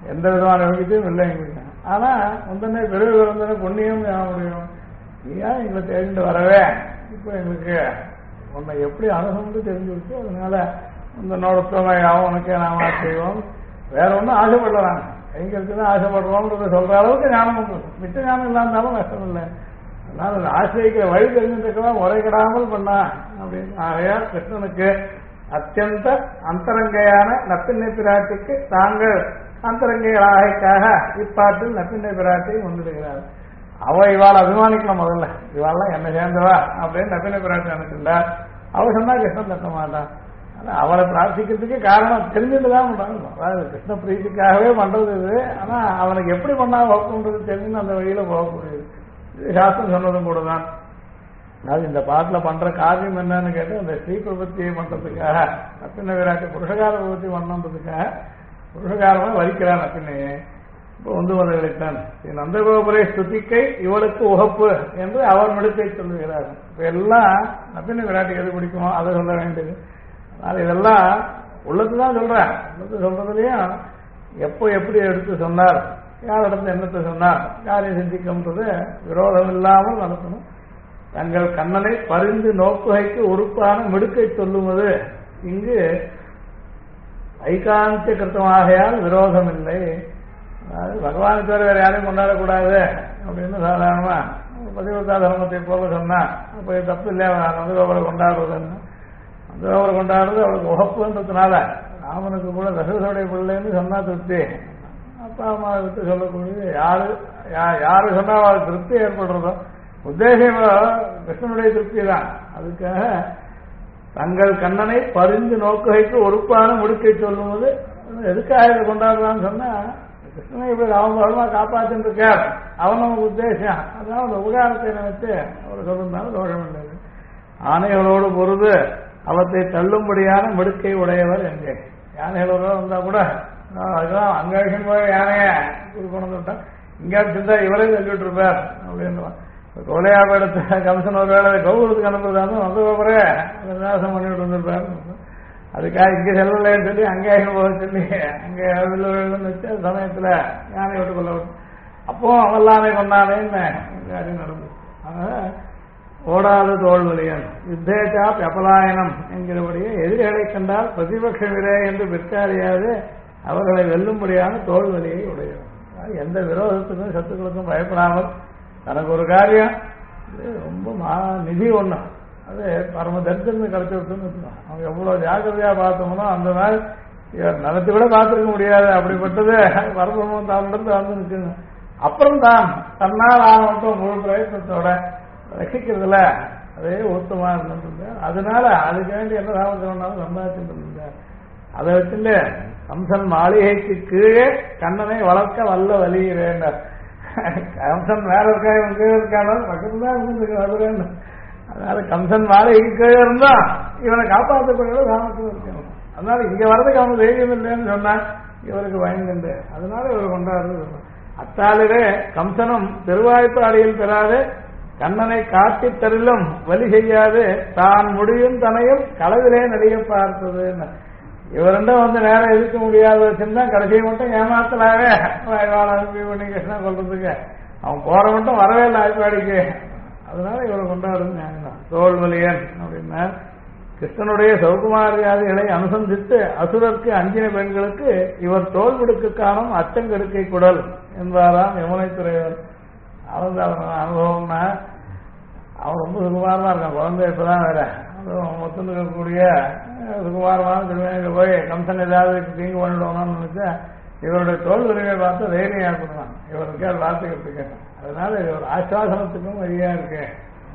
எந்த விதமான யோகியத்தையும் இல்லை எங்களுக்கு. ஆனா முந்தனே பிறகு பிறந்தனே புண்ணியம் முடியும், ஏன் எங்களை தெரிந்து வரவே இப்போ எங்களுக்கு உன்னை எப்படி அணுகும்னு தெரிஞ்சுருச்சு. அதனால முந்தனோட துணையாகவும் உனக்கே நாம செய்வோம், வேற ஒன்றும் ஆசைப்படலாம், எங்க இருக்குதான் ஆசைப்படுறோம்ன்றத சொல்ற அளவுக்கு ஞானம் உண்டு. மிச்ச ஞானம் இல்லாந்தாலும் கஷ்டம் இல்லை. அதனால ஆசிரியக்கிற வழி தெரிஞ்சிருக்கலாம் முறைகடாமல் பண்ணா அப்படின்னு. ஆகையால் கிருஷ்ணனுக்கு அத்தியந்த அந்தரங்கையான நப்பிண்ணை பிராட்டிக்கு தாங்கள் அந்தரங்கைகளாக இப்பாட்டில் நப்பிண்ணை பிராட்டியை முன்னிடுகிறார். அவ இவாள் அபிமானிக்கலாம், முதல்ல இவாள்லாம் என்ன சேர்ந்தவா அப்படின்னு நப்பிண்ணை பிராட்டி நினைச்சிருந்தார். அவ சொன்னா கிருஷ்ணன் தட்ட மாட்டான். அவளை பிரார்த்திக்கிறதுக்கு காரணம் தெரிஞ்சுட்டுதான் பண்றாங்க. அதாவது கிருஷ்ண பிரீதிக்காகவே பண்றது இது. ஆனா அவனுக்கு எப்படி பண்ணா வகுப்புன்றது தெரிஞ்சு அந்த வழியில போகக்கூடியது. இது சாஸ்திரம் சொன்னதும் கூட தான். அதாவது இந்த பாட்டுல பண்ற காரியம் என்னன்னு கேட்டு அந்த ஸ்ரீ பிரபத்தியை பண்றதுக்காக நப்பிண்ணை விராட்டி புருஷகார பிரபத்தி பண்ணன்றதுக்காக புருஷகாரமா வரிக்கிறான் நப்பிண்ணையே. இப்போ வந்து வந்தவர்களைத்தான் நந்தகோபுரை ஸ்துதிக்கை இவளுக்கு உகப்பு என்று அவர் மிடுக்கை சொல்லுகிறார். இப்ப எல்லாம் நப்பிண்ணை விராட்டி எது பிடிக்குமோ அதை சொல்ல வேண்டியது. அதனால இதெல்லாம் உள்ளத்துதான் சொல்றேன். உள்ளத்து சொல்றதுலயும் எப்போ எப்படி எடுத்து சொன்னார், யார் இடத்துல என்னத்தை சொன்னார், யாரையும் சிந்திக்கும்ன்றது விரோதம் இல்லாமல் நடத்தணும். தங்கள் கண்ணனை பரிந்து நோக்குகைக்கு உறுப்பான மிடுக்கை சொல்லுவது இங்கு ஐகாந்த கிருத்தமாகையால் விரோதம் இல்லை. அதாவது பகவானுக்கு தவிர வேற யாரையும் கொண்டாடக்கூடாது அப்படின்னு சாதாரணமா பதிவர்த்தா தர்மத்தை போல சொன்னா அப்ப தப்பு இல்லையா நந்தகோபுரை கொண்டாடுறதுன்னு. நந்தகோபுரை கொண்டாடுறது அவளுக்கு உகப்புன்றதுனால ராமனுக்கு கூட தசரதோடைய பிள்ளைன்னு சொன்னா திருப்தி, அப்பா அம்மா விட்டு சொல்லக்கூடியது யாரு சொன்னா அவளுக்கு திருப்தி ஏற்படுறதோ உத்தேசம் கிருஷ்ணனுடைய திருப்தி தான். அதுக்காக தங்கள் கண்ணனை பரிந்து நோக்குகைக்கு ஒருப்பான முடுக்கை சொல்லும்போது எதுக்காக இதை கொண்டாடுறான்னு சொன்னா கிருஷ்ணனை இப்படி அவங்களமா காப்பாற்றிட்டு இருக்கார், அவன் நமக்கு உத்தேசம். அதான் அந்த உபகாரத்தை நினைத்து அவர் சொல்லிருந்தாலும் தோஷம் இல்லை. ஆணைகளோடு பொருது அவற்றை தள்ளும்படியான மிடுக்கை உடையவர் எங்கே. யானைகளோட வந்தா கூட அதுதான் அங்கேயும் போய் யானைய கொண்டு விட்டா இங்கே சிந்தா இவரே சொல்லிட்டு இருப்பார் அப்படின்னு. கோலையாபடத்தை கம்சன் ஒரு வேலை கௌரவத்துக்கு அனுப்புறதாலும் வந்தவரே விநாசம் பண்ணிவிட்டு வந்திருப்பாரு. அதுக்காக இங்கே செல்லலைன்னு சொல்லி அங்கேயும் போக சொல்லி அங்கே வச்சு சமயத்துல யானை விட்டு கொள்ள விட்டு அப்போ அவல்லாமே கொண்டானேன்னு காரியம் நடந்தது. அதனால ஓடாத தோல்வலியன் யுத்தேச்சா பிரபலாயனம் என்கிறபடியே எதிரிகளை கண்டால் பிரதிபட்ச விரே என்று பிற்காரியாது அவர்களை வெல்லும்படியான தோல்வலியை உடையவர். எந்த விரோதத்துக்கும் சத்துக்களுக்கும் பயப்படாமல் தனக்கு ஒரு காரியம் ரொம்ப நிதி ஒண்ணு அது பரம தரிசனம் கிடைச்சி விட்டுன்னு அவங்க எவ்வளவு ஜாக்கிரதையா பார்த்தோம்னோ அந்த நாள் இவர் நினைச்சு கூட பார்த்துருக்க முடியாது. அப்படிப்பட்டது பரமம் தானிடத்து வந்து நிற்குங்க. அப்புறம் தான் தன்னால் ஆன மட்டும் முழு பிரயத்னத்தோட ரசிக்கிறதுல அதே ஊத்தமா இருந்துட்டு அதனால அதுக்கு வேண்டி என்ன ராமச்சந்திரனாலும் சம்பாதிச்சுட்டு இருந்தார். அதை வச்சுட்டு கம்சன் மாளிகைக்கு கீழே கண்ணனை வளர்க்க வல்ல வலிகிறேன். கம்சன் வேற இருக்கா இவன் கீழே இருக்காலும் பக்கத்துல தான் இருந்துருக்கு. அதனால கம்சன் மாளிகைக்கு கீழே இருந்தா இவனை காப்பாற்றக்கூடிய ராமத்தில் இருக்கணும். அதனால இங்க வர்றதுக்கு அவனுக்கு தைரியம் இல்லைன்னு சொன்னா இவருக்கு பயந்துண்டு அதனால இவர் கொண்டாடுறது. அத்தாலே கம்சனும் திருவாய்ப்பு அடியில் பெறாது கண்ணனை காட்டி தரிலும் வலி செய்யாது தான் முடியும் தனையும் களவிலே நடிக பார்த்தது. இவருண்டும் வந்து நேரம் எதிர்க்க முடியாத வச்சுருந்தா கடைசியை மட்டும் ஏமாத்தலாவே அனுப்பி பண்ணி கிருஷ்ணன் சொல்றதுக்கு அவன் போற மட்டும் வரவே இல்லை ஆய்ப்பாடிக்கு. அதனால இவரை கொண்டாடுறது தோல்வலியன் அப்படின்னா கிருஷ்ணனுடைய சௌகுமாரியாதிகளை அனுசந்தித்து அசுரருக்கு அஞ்சின பெண்களுக்கு இவர் தோல் விடுக்கு காணும் அச்சங்கெடுக்கை குடல் என்பாராம் யமுனை துறைவர். அவன் அனுபவம்னா அவன் ரொம்ப சுகுமாரமா இருக்கான். குழந்தை இப்பதான் வேற அதுவும் மொத்தம் இருக்கக்கூடிய சுகுமாரமான திருமணங்க போய் கம்சன் ஏதாவது தீங்கு பண்ணிடுவானு நினைச்சா இவருடைய தோல் உரிமையை பார்த்து தைரியம் ஏற்படுறான் இவருக்கு பார்த்துக்கிறதுக்கு. அதனால இது ஒரு ஆஸ்வாசனத்துக்கும் வழியா இருக்கு.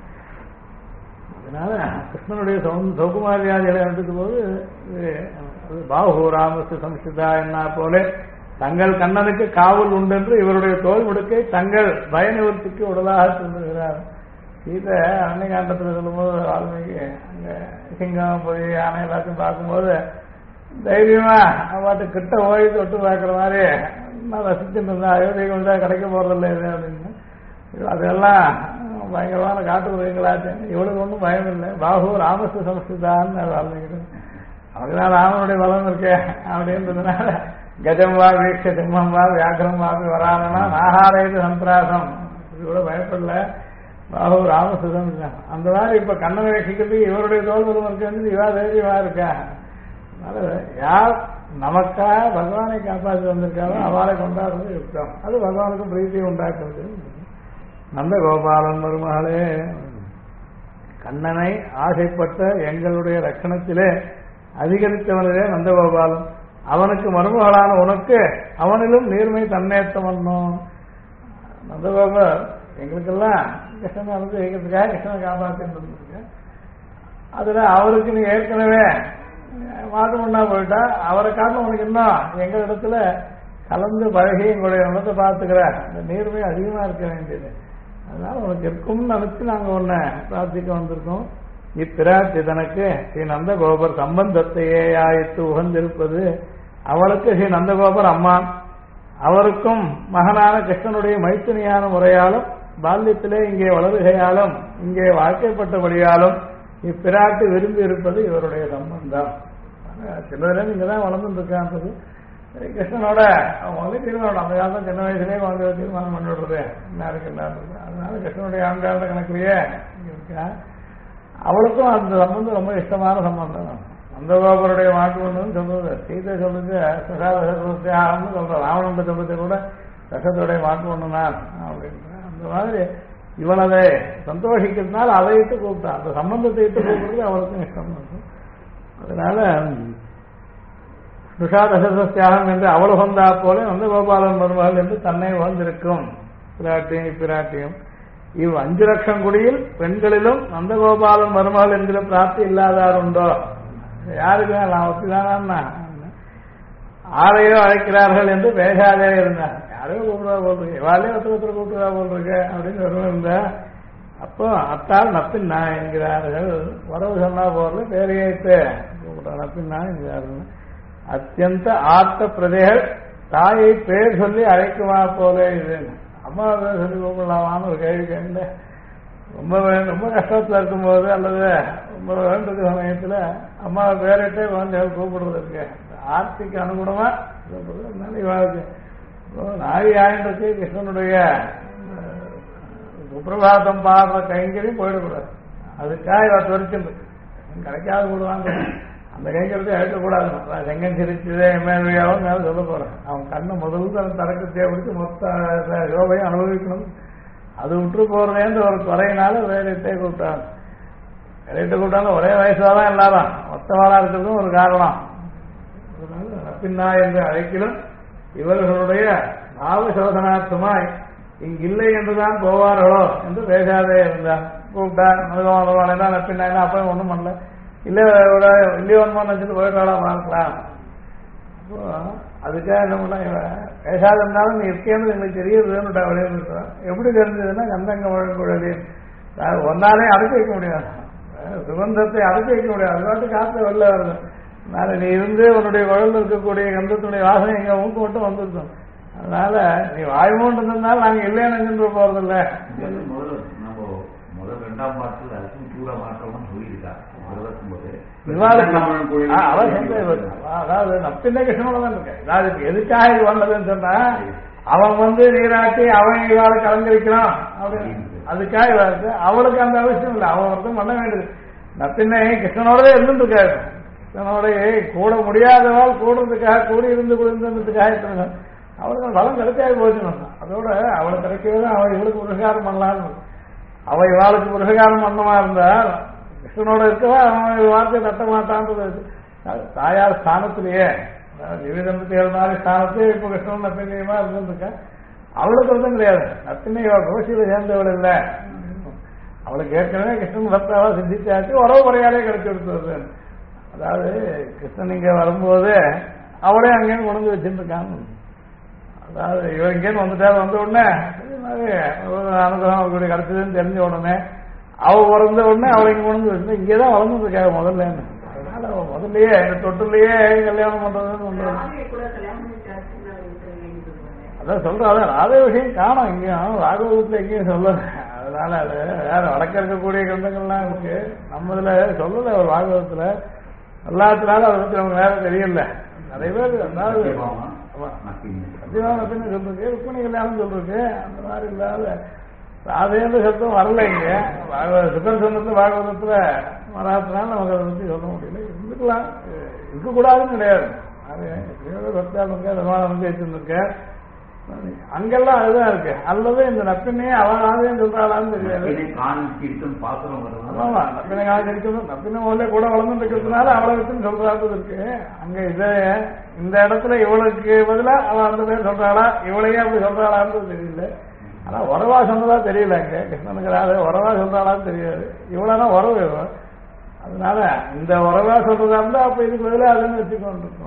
அதனால கிருஷ்ணனுடைய சௌகுமாரியாதிகளை எடுத்துக்கு போது பாஹு ராமஸ்து சம்ஸ்கிருதா என்ன போல தங்கள் கண்ணனுக்கு காவல் உண்டென்று இவருடைய தோல் முடுக்கை தங்கள் பயநிவர்த்திக்கு உடலாக சொல்லுகிறார். சீதை அன்னைகாண்டத்தில் சொல்லும்போது வால்மீகி அங்க சிங்கம் போய் யானை எல்லாத்தையும் பார்க்கும்போது தைரியமா பாட்டு கிட்ட ஓடி தொட்டு பார்க்குற மாதிரி நான் ரசிச்சுட்டு இருந்தேன். அயோத்தியை கொண்டா கிடைக்க போறதில்லை இது அப்படின்னு. அதெல்லாம் பயங்கரமான காட்டு உதவிகளாச்சு. இவளுக்கு ஒன்றும் பயம் இல்லை. பாஹு ராமஸ்து சம்ஸ்கிருதான்னு வால்மீகி அவங்கதான் ராமனுடைய பலம் இருக்கே அப்படின்றதுனால கஜம் வா வீட்ச சிம்மம் வா வியாக்கிரம் வாபி வராங்கன்னா ஆகாரேது சந்திராசம் இது கூட பயப்படல பாபு ராமசுதன் அந்த மாதிரி இப்ப கண்ணனை ரசிக்கிறதுக்கு இவருடைய தோல்வரும் இருக்கிறது இவா தைரியமா இருக்கா. அதனால யார் நமக்கா பகவானை காப்பாற்றி வந்திருக்காரோ அவளை கொண்டாடுறது யுக்தம். அது பகவானுக்கு பிரீத்தியை உண்டாக்குறது. நந்த கோபாலன் மருமகளே, கண்ணனை ஆசைப்பட்ட எங்களுடைய ரட்சணத்திலே அதிகரித்தவனே நந்தகோபாலன். அவனுக்கு மருமகளான உனக்கு அவனிலும் நீர்மை தன்னேற்றம் பண்ணும். நந்தகோபால் எங்களுக்கெல்லாம் கிருஷ்ணன் வந்து எங்களுக்காக கிருஷ்ணனை காப்பாற்றிட்டு இருந்திருக்கு. அதுல அவருக்கு நீ ஏற்கனவே மாட்டு முன்னா போயிட்டா அவரை காரணம் உனக்கு இன்னும் எங்க இடத்துல கலந்து பழகி எங்களுடைய நிலத்தை பார்த்துக்கிற அந்த நீர்மை அதிகமா இருக்க வேண்டியது. அதனால உனக்கு இருக்கும்னு நினைச்சு நாங்க உன்னை பிரார்த்திக்க வந்திருக்கோம். இப்பிரார்த்தி தனக்கு ஸ்ரீ நந்தகோபர் சம்பந்தத்தையே ஆயித்து உகந்திருப்பது. அவளுக்கு ஸ்ரீ நந்தகோபர் அம்மான், அவருக்கும் மகனான கிருஷ்ணனுடைய மைத்துனியான முறையாலும் பால்யத்திலே இங்கே வளருகையாலும் இங்கே வாழ்க்கைப்பட்டபடியாலும் இப்பிராட்டி விரும்பி இருப்பது இவருடைய சம்பந்தம். சின்னதுல இங்கதான் வளர்ந்துட்டு இருக்கான்றது கிருஷ்ணனோட அவங்க வந்து தீர்மானம் அந்த காலத்தில் சின்ன வயசுலேயே குழந்தைய தீர்மானம் பண்ணி விடுறது என்ன இருக்கு என்ன இருக்கு. அதனால கிருஷ்ணனுடைய ஆண்டாண்ட கணக்கிலேயே இருக்கா. அவளுக்கும் அந்த சம்பந்தம் ரொம்ப இஷ்டமான சம்பந்தம். நந்தகோபருடைய மாட்டு ஒன்று சொல்றது சீதை சொல்லுது சுகாதாரம்னு சொல்ற ராவணன் சொல்றதை கூட ரசத்துடைய மாட்டு ஒன்று நான் அப்படின்னு. அந்த மாதிரி இவன் அதை சந்தோஷிக்கிறதுனால அதை இட்டு கூப்பிட்டான். அந்த சம்பந்தத்தை இட்டு கூப்பிடுறது அவளுக்கும் இஷ்டம் இருக்கும். அதனால துஷாதசத்தியாகம் என்று அவள் வந்தா போல நந்தகோபாலன் மருமகள் என்று தன்னை வந்திருக்கும் பிராட்டியும் இப்பிராட்டியும். 5 லட்சம் குடியில் பெண்களிலும் நந்தகோபாலன் மருமகள் என்கிற பிராப்தி இல்லாதார் உண்டோ? யாருக்கு நான் ஒத்திதானா? ஆரையோ அழைக்கிறார்கள் என்று பேசாதே இருந்தான். யாரையோ கூப்பிடுவா போல் இருக்கு, வாழையோ ஒருத்தர் கூப்பிடுவா போல் இருக்கு அப்படின்னு வருவன் இருந்தா. அப்போ அத்தால் நப்பின்னா என்கிறார்கள். வரவு சொன்னா போல பேரையேட்டு கூப்பிடுறா நப்பின்னா என்கிறார்கள். அத்தியந்த ஆர்த்த பிரஜைகள் தாயை பேர் சொல்லி அழைக்குமா போல இது. அம்மா பேர் சொல்லி கூப்பிடலாமான்னு ஒரு கேள்வி கேட்டு ரொம்ப கஷ்டத்துல இருக்கும்போது அல்லது ரொம்ப வேண்டிய சமயத்துல அம்மா பேரிட்டே குழந்தைகள் கூப்பிடுறது இருக்கு. ஆர்த்திக்கு அனுகுணமா கூப்பிடுறது. அதனால இவாளுக்கு நாய் ஆயின்றதுக்கு கிருஷ்ணனுடைய சுப்பிரபாதம் பாடுற கைங்கரையும் போயிடக்கூடாது. அதுக்காக இவ துவரிச்சு கிடைக்காத கூடுவாங்க. அந்த கைங்கிறதே அழைக்கக்கூடாது. செங்கன் சிரிச்சதே எம்எல்ஏவும் மேல சொல்ல போறேன். அவன் கண்ணை முதல்ல தரக்கத்தையே பிடிச்சி மொத்த யோகையும் அனுபவிக்கணும். அது விட்டு போறதேன்ற ஒரு குறையினால வேலையிட்டே கூப்பிட்டாங்க. வேலையிட்ட கூப்பிட்டாலும் ஒரே வயசாதான் எல்லாரும் மொத்தவாளா இருக்கிறதும் ஒரு காரணம். அதனால ரப்பின்னா என்று அழைக்கலும் இவர்களுடைய பாவசோதனார்த்தமாய் இங்கில்லை என்றுதான் போவார்களோ என்று பேசாதே இருந்தான். கூப்பிட்டான் மதுவான நப்பின்னா அப்பயும் ஒன்றும் பண்ணல. இல்லையோ ஒன்று வச்சுட்டு போயிட்டாளா பார்க்கலாம். அப்போ அதுக்காக என்ன பண்ண பேசாத இருந்தாலும் நீ இருக்கேன்னு எங்களுக்கு தெரியுதுன்னு விளையாடுறான். எப்படி தெரிஞ்சதுன்னா கந்தங்க வழங்குழலின் ஒன்னாலே அடக்கி வைக்க முடியாது. சுகந்தத்தை அடக்கி வைக்க முடியாது. அது பாட்டு காற்று வெளில வருது. அதனால நீ இருந்து உன்னுடைய குழந்தை இருக்கக்கூடிய கந்தத்துடைய வாசனை எங்க மூக்கு மட்டும் வந்துருக்கும். அதனால நீ வாய்மூண்டு இருந்தாலும் நாங்க இல்லைன்னு நின்று போறதில்ல. முதல் 2ஆம் பாட்டில் சூட மாற்றம்னு சொல்லியிருக்கா. அதாவது நப்பின்ன கிருஷ்ணனோட தான் இருக்க. அதாவது எதுக்காக இது வந்ததுன்னு சொன்னா அவன் வந்து நீராட்டி அவன் இவாளை கலங்கரிக்கிறான் அப்படின்னு அதுக்காக இருக்கு. அவளுக்கு அந்த அவசியம் இல்லை. அவன் ஒருத்தம் பண்ண வேண்டியது. நப்பின்னை கிருஷ்ணனோடவே இருந்துட்டு இருக்காரு. கிருஷ்ணனோட கூட முடியாதவாள் கூடுறதுக்காக கூடி இருந்து குளிர்ந்ததுக்காக அவளுக்கு பலம் கிடைக்காது போச்சுன்னு. அதோட அவளை கிடைக்கவே தான் அவள் இவளுக்கு உபகாரம் பண்ணலான்னு. அவ இவாளுக்கு உபகாரம் பண்ணமா இருந்தா கிருஷ்ணனோட இருக்கவா அவன் வார்த்தை தட்ட மாட்டான்றது. தாயார் ஸ்தானத்திலேயே ஜீவிதம்பத்திகள் மாதிரி ஸ்தானத்தையே இப்ப கிருஷ்ணன் நப்பின்னையுமா இருந்துருக்க. அவளுக்கு ஒன்றும் கிடையாது. நப்பின்னை கோஷியில சேர்ந்தவள் இல்லை. அவளுக்கு ஏற்கனவே கிருஷ்ணன் பக்தாவா சித்திச்சாச்சு உறவு முறையாலே கிடைச்சி கொடுத்தது. அதாவது கிருஷ்ணன் இங்க வரும்போது அவளே அங்கேயும் கொண்டு வச்சுருக்காங்க. அதாவது இவன் இங்கேன்னு வந்துட்டாரு. வந்த உடனே அனுகிரகம் அவர்களுடைய கிடைச்சதுன்னு தெரிஞ்ச உடனே அவ பிறந்த உடனே அவளை இங்க கொண்டு வச்சு இங்கேதான் வளர்ந்துருக்காங்க முதல்ல. அதனால அவ முதல்லயே இந்த தொட்டுலயே கல்யாணம் பண்றதுன்னு ஒன்று. அதான் சொல்றேன். அதான் ராதே விஷயம் காணும் இங்கேயும் ராகவத்துல எங்கேயும் சொல்லல. அதனால அது வேற வடக்க இருக்கக்கூடிய கிரந்தங்கள்லாம் இருக்கு. நம்ம இதுல சொல்லல ஒரு ராகவத்துல எல்லாத்தினாலும் அதை பத்தி நமக்கு வேற தெரியல. நிறைய பேர் அதாவது சத்தியபாமா சத்தியபாமத்தின்னு சொல்றதுக்கு ருக்மிணி கல்யாணம் சொல்றதுக்கு அந்த மாதிரி இல்லாத அதேந்த சத்தம் வரல இங்க சித்தர் சொன்னத்துல பாகவதத்துல வராதனால நமக்கு அதை பத்தி சொல்ல முடியல. இருந்துக்கலாம், இருக்கக்கூடாதுன்னு கிடையாது. அது சத்தியாளுங்க நிர்மாணம் வச்சிருந்திருக்க அங்கெல்லாம் அதுதான் இருக்கு. அல்லது இந்த நப்பினையே அவன் சொல்றாளான்னு தெரியாது. ஆமா, நப்பினை காணிக்கணும். நப்பினை முதல்ல கூட வளர்ந்து இருக்கிறதுனால அவளை வச்சுன்னு சொல்றாது இருக்கு. அங்க இத இந்த இடத்துல இவளுக்கு பதிலா அவன் அந்த பேர் சொல்றாளா, இவளையே அப்படி சொல்றாளான்னு தெரியல. ஆனா உறவா சொன்னதா தெரியல. அங்க கிருஷ்ணனுக்கு உறவா சொல்றாளான்னு தெரியாது. இவ்வளவுதான் உறவு. அதனால இந்த உறவா சொல்றதா இருந்தா அப்ப இதுக்கு பதிலாக அதுன்னு வச்சுக்கொண்டிருக்கோம்.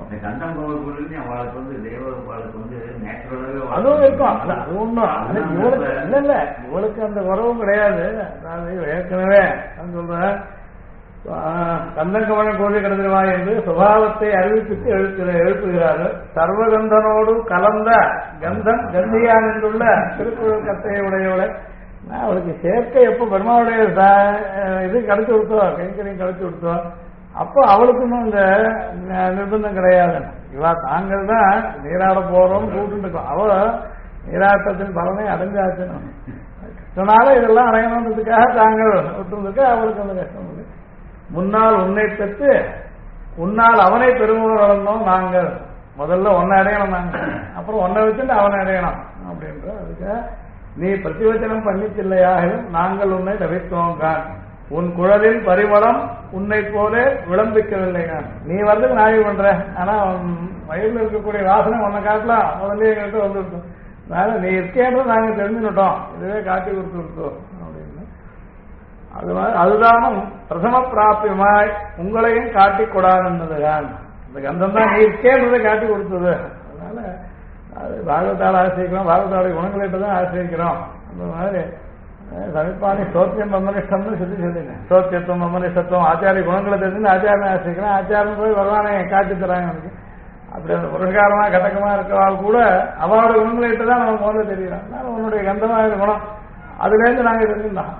அதுவும் இருக்கும். அது ஒண்ணும் இவளுக்கு இல்ல இல்ல, இவளுக்கு அந்த உறவும் கிடையாது. அதாவது ஏற்கனவே சொல்றேன், கந்தன் கோழி கிடந்துருவா என்று சுபாவத்தை அறிவிப்பித்து எழுப்புகிறார்கள். சர்வகந்தனோடு கலந்த கந்தன் கந்தியான் என்றுள்ள திருக்குறள் கத்தையை உடையவளை அவளுக்கு சேர்க்கை எப்போ பெருமாவுடைய இது கிடைச்சு கொடுத்தோம், கைங்கரையும் கிடைச்சு கொடுத்தோம், அப்போ அவளுக்கும் இந்த நிர்பந்தம் கிடையாது. இவா தாங்கள் தான் நீராட போறோம் கூட்டு இருக்கோம். அவ நீராட்டத்தின் பலனை அடைஞ்சாச்சுன்னு சொன்னால இதெல்லாம் அடையணுன்றதுக்காக தாங்கள் விட்டுருந்துக்க அவளுக்கு அந்த கஷ்டம் இல்லை. முன்னால் உன்னை பெற்று உன்னால் அவனை பெருமூர் வளர்ந்தோம் நாங்கள். முதல்ல ஒன்னை அடையணும் நாங்கள், அப்புறம் ஒன்னை வச்சுட்டு அவனை அடையணும் அப்படின்ற அதுக்கு நீ பிரதிவச்சனம் பண்ணிச்சில்லையாகவும் நாங்கள் உன்னை தவிர்த்தோம் கான். உன் குழலில் பரிமளம் உன்னை போல விளம்பிக்கவில்லை. நீ வரதுக்கு நாய் பண்ற, ஆனா வயலில் இருக்கக்கூடிய வாசனை உன்னை காட்டலாம் முதல்ல எங்கள்கிட்ட வந்துருக்கோம். அதனால நீ இருக்கேன்றது நாங்கள் தெரிஞ்சுட்டோம், இதுவே காட்டி கொடுத்துருக்கோம் அப்படின்னு. அது மாதிரி அதுதானும் பிரதம பிராபியமாய் உங்களையும் காட்டி கொடாதுதான். இந்த கந்தம் தான் நீ இருக்கேன்றதை காட்டி கொடுத்தது. அதனால அது பாகவத்தால் ஆசிரிக்கிறோம், பாகவத்தாவுடைய குணங்களிட்டு தான் ஆசிரிக்கிறோம். அந்த மாதிரி சமிப்பாணி ஸ்தோத்தியம் பிரம்மனிஷ்டம்னு சொல்லிங்க. ஸ்தோத்தியத்துவம் பிரம்மனிஷ்டத்துவம் ஆச்சாரிய குணங்களை தெரிஞ்சு ஆச்சாரம் ஆசிரிக்கிறோம். ஆச்சாரம் போய் பகவானை காட்டி தராங்க நமக்கு. அப்படி அந்த புரஸ்காரமா கட்டக்கமா இருக்கிறவாள் கூட அவளோட குணங்களிட்டு தான் நமக்கு முதல்ல தெரியும். அதனால உன்னுடைய கந்தமாக குணம் அதுல இருந்து நாங்க தெரிஞ்சுட்டோம்.